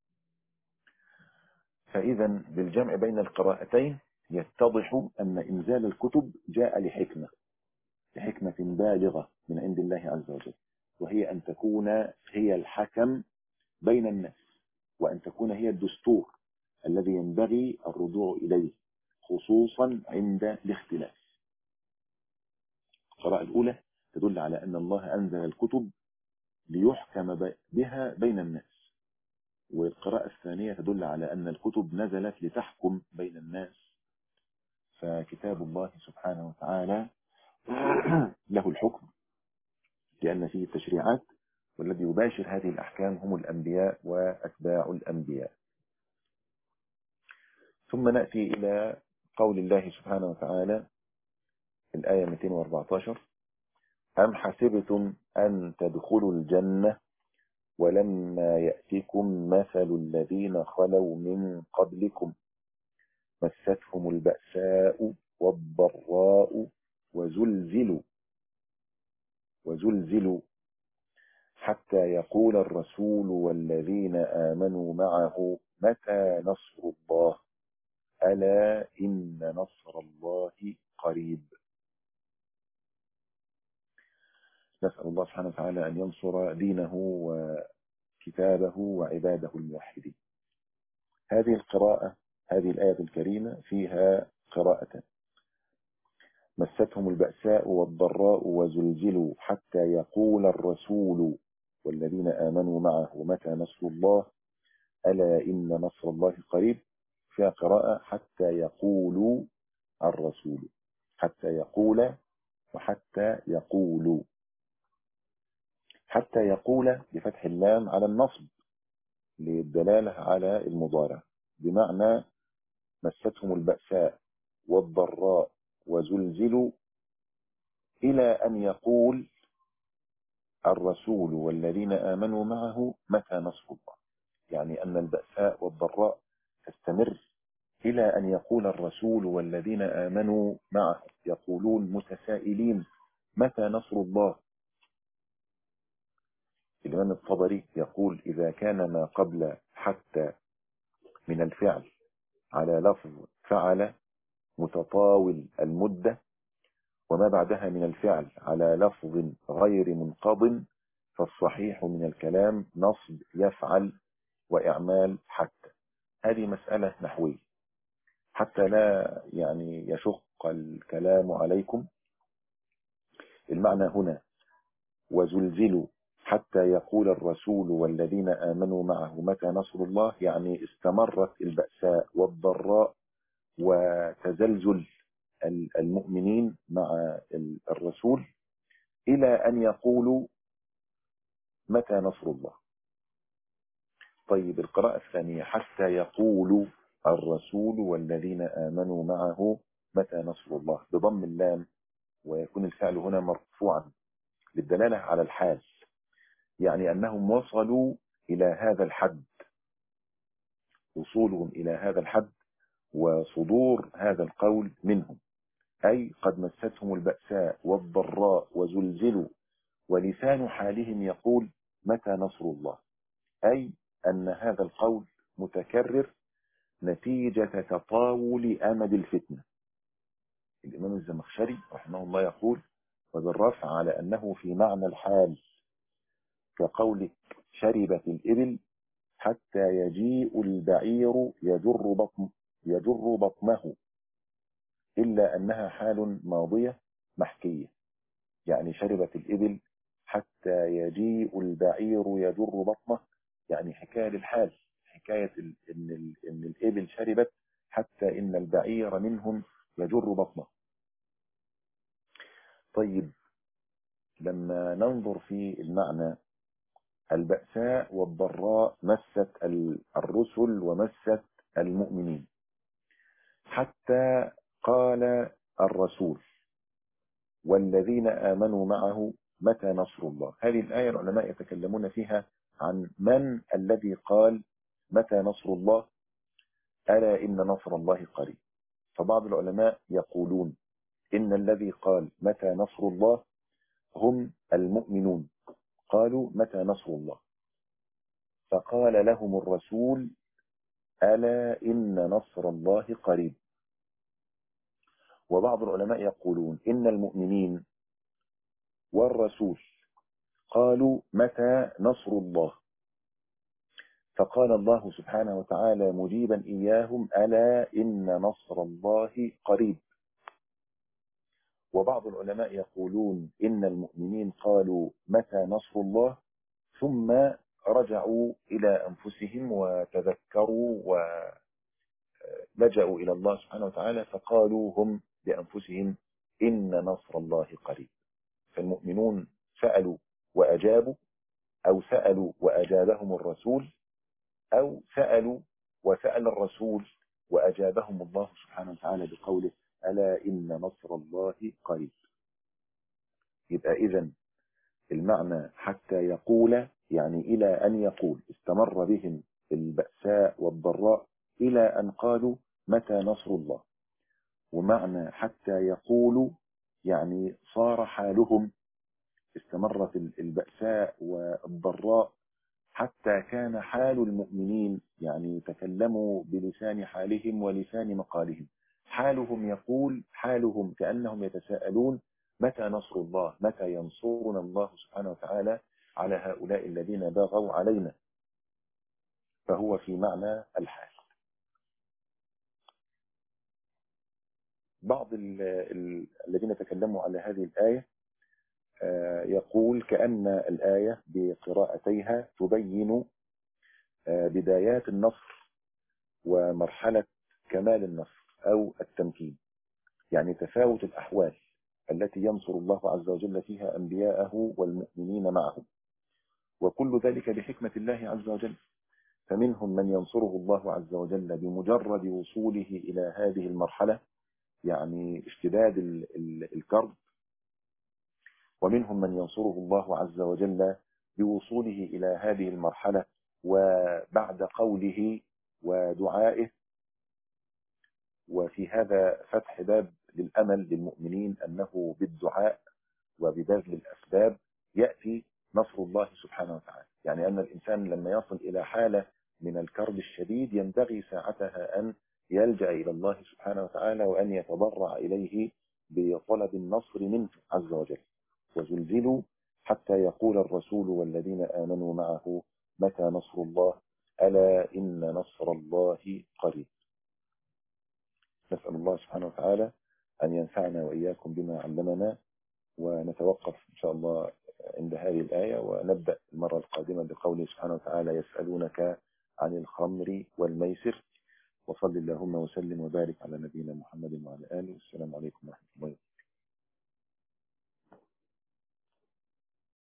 فإذا بالجمع بين القراءتين يتضح أن إنزال الكتب جاء لحكمة لحكمة بالغة من عند الله عز وجل، وهي أن تكون هي الحكم بين الناس، وأن تكون هي الدستور الذي ينبغي الرجوع إليه خصوصا عند الاختلاف. القراءة الأولى تدل على أن الله أنزل الكتب ليحكم بها بين الناس، والقراءة الثانية تدل على أن الكتب نزلت لتحكم بين الناس. فكتاب الله سبحانه وتعالى له الحكم لأن فيه التشريعات، والذي يباشر هذه الأحكام هم الأنبياء وأتباع الأنبياء. ثم نأتي إلى قول الله سبحانه وتعالى الآية مئتين وأربعة عشر: أم حسبتم أن تدخلوا الجنة ولما يأتكم مثل الذين خلوا من قبلكم مستهم البأساء والضراء وزلزلوا وزلزلوا حتى يقول الرسول والذين آمنوا معه متى نصر الله ألا إن نصر الله قريب. نسأل الله سبحانه وتعالى أن ينصر دينه وكتابه وعباده الموحدين. هذه القراءة هذه الآية الكريمة فيها قراءة: مستهم البأساء والضراء وزلزلوا حتى يقول الرسول والذين آمنوا معه متى نصر الله ألا إن نصر الله قريب. فيها قراءة حتى يقول الرسول، حتى يقول وحتى يقول. حتى يقول بفتح اللام على النصب للدلالة على المضارع، بمعنى مستهم البأساء والضراء وزلزلوا إلى أن يقول الرسول والذين آمنوا معه متى نصر الله. يعني أن البأساء والضراء تستمر إلى أن يقول الرسول والذين آمنوا معه، يقولون متسائلين متى نصر الله. الإمام الطبري يقول: إذا كان ما قبل حتى من الفعل على لفظ فعل متطاول المدة، وما بعدها من الفعل على لفظ غير منقض، فالصحيح من الكلام نصب يفعل وإعمال حتى. هذه مسألة نحوية حتى لا يعني يشق الكلام عليكم. المعنى هنا وزلزلوا حتى يقول الرسول والذين آمنوا معه متى نصر الله، يعني استمرت البأساء والضراء وتزلزل المؤمنين مع الرسول إلى أن يقولوا متى نصر الله. طيب القراءة الثانية: حتى يقولوا الرسول والذين آمنوا معه متى نصر الله، بضم اللام، ويكون الفعل هنا مرفوعا للدلالة على الحال، يعني أنهم وصلوا إلى هذا الحد، وصولهم إلى هذا الحد وصدور هذا القول منهم، أي قد مستهم البأساء والضراء وزلزلوا، ولسان حالهم يقول متى نصر الله، أي أن هذا القول متكرر نتيجة تطاول أمد الفتنة. الإمام الزمخشري رحمه الله يقول: وبالرفع على أنه في معنى الحال كقولك شربت الإبل حتى يجيء البعير يجر بطن يجر بطنه، إلا أنها حال ماضية محكية. يعني شربت الإبل حتى يجيء البعير يجر بطنه، يعني حكاية للحال، حكاية إن, ال... إن الإبل شربت حتى إن البعير منهم يجر بطنه. طيب لما ننظر في المعنى، البأساء والضراء مست الرسل ومست المؤمنين، حتى قال الرسول والذين آمنوا معه متى نصر الله. هذه الآية العلماء يتكلمون فيها عن من الذي قال متى نصر الله، ألا إن نصر الله قريب. فبعض العلماء يقولون إن الذي قال متى نصر الله هم المؤمنون، قالوا متى نصر الله، فقال لهم الرسول ألا إن نصر الله قريب. وبعض العلماء يقولون إن المؤمنين والرسول قالوا متى نصر الله، فقال الله سبحانه وتعالى مجيبا إياهم ألا إن نصر الله قريب. وبعض العلماء يقولون إن المؤمنين قالوا متى نصر الله، ثم رجعوا إلى أنفسهم وتذكروا ولجأوا إلى الله سبحانه وتعالى فقالوا هم بأنفسهم إن نصر الله قريب. فالمؤمنون سألوا وأجابوا، أو سألوا وأجابهم الرسول، أو سألوا وسأل الرسول وأجابهم الله سبحانه وتعالى بقوله ألا إن نصر الله قريب. يبقى إذن المعنى حتى يقول يعني إلى أن يقول، استمر بهم البأساء والضراء إلى أن قالوا متى نصر الله. ومعنى حتى يقولوا يعني صار حالهم، استمرت البأساء والضراء حتى كان حال المؤمنين، يعني تكلموا بلسان حالهم ولسان مقالهم. حالهم يقول حالهم كأنهم يتساءلون متى نصر الله، متى ينصرنا الله سبحانه وتعالى على هؤلاء الذين بغوا علينا. فهو في معنى الحال. بعض ال ال الذين تكلموا على هذه الآية يقول كأن الآية بقراءتيها تبين بدايات النصر ومرحلة كمال النصر أو التمكين، يعني تفاوت الأحوال التي ينصر الله عز وجل فيها أنبياءه والمؤمنين معه، وكل ذلك بحكمة الله عز وجل. فمنهم من ينصره الله عز وجل بمجرد وصوله إلى هذه المرحلة، يعني اشتداد الكرب، ومنهم من ينصره الله عز وجل بوصوله إلى هذه المرحلة وبعد قوله ودعائه. وفي هذا فتح باب للأمل للمؤمنين أنه بالدعاء وببذل الأسباب يأتي نصر الله سبحانه وتعالى. يعني أن الإنسان لما يصل إلى حالة من الكرب الشديد ينبغي ساعتها أن يلجأ إلى الله سبحانه وتعالى وأن يتضرع إليه بطلب النصر منه عز وجل. وزلزلوا حتى يقول الرسول والذين آمنوا معه متى نصر الله ألا إن نصر الله قريب. نسأل الله سبحانه وتعالى أن ينفعنا وإياكم بما علمنا، ونتوقف إن شاء الله عند هذه الآية، ونبدأ المرة القادمة بقوله سبحانه وتعالى يسألونك عن الخمر والميسر. وصل اللهم وسلم وبارك على نبينا محمد وعلى آله. والسلام عليكم ورحمة الله وبركاته.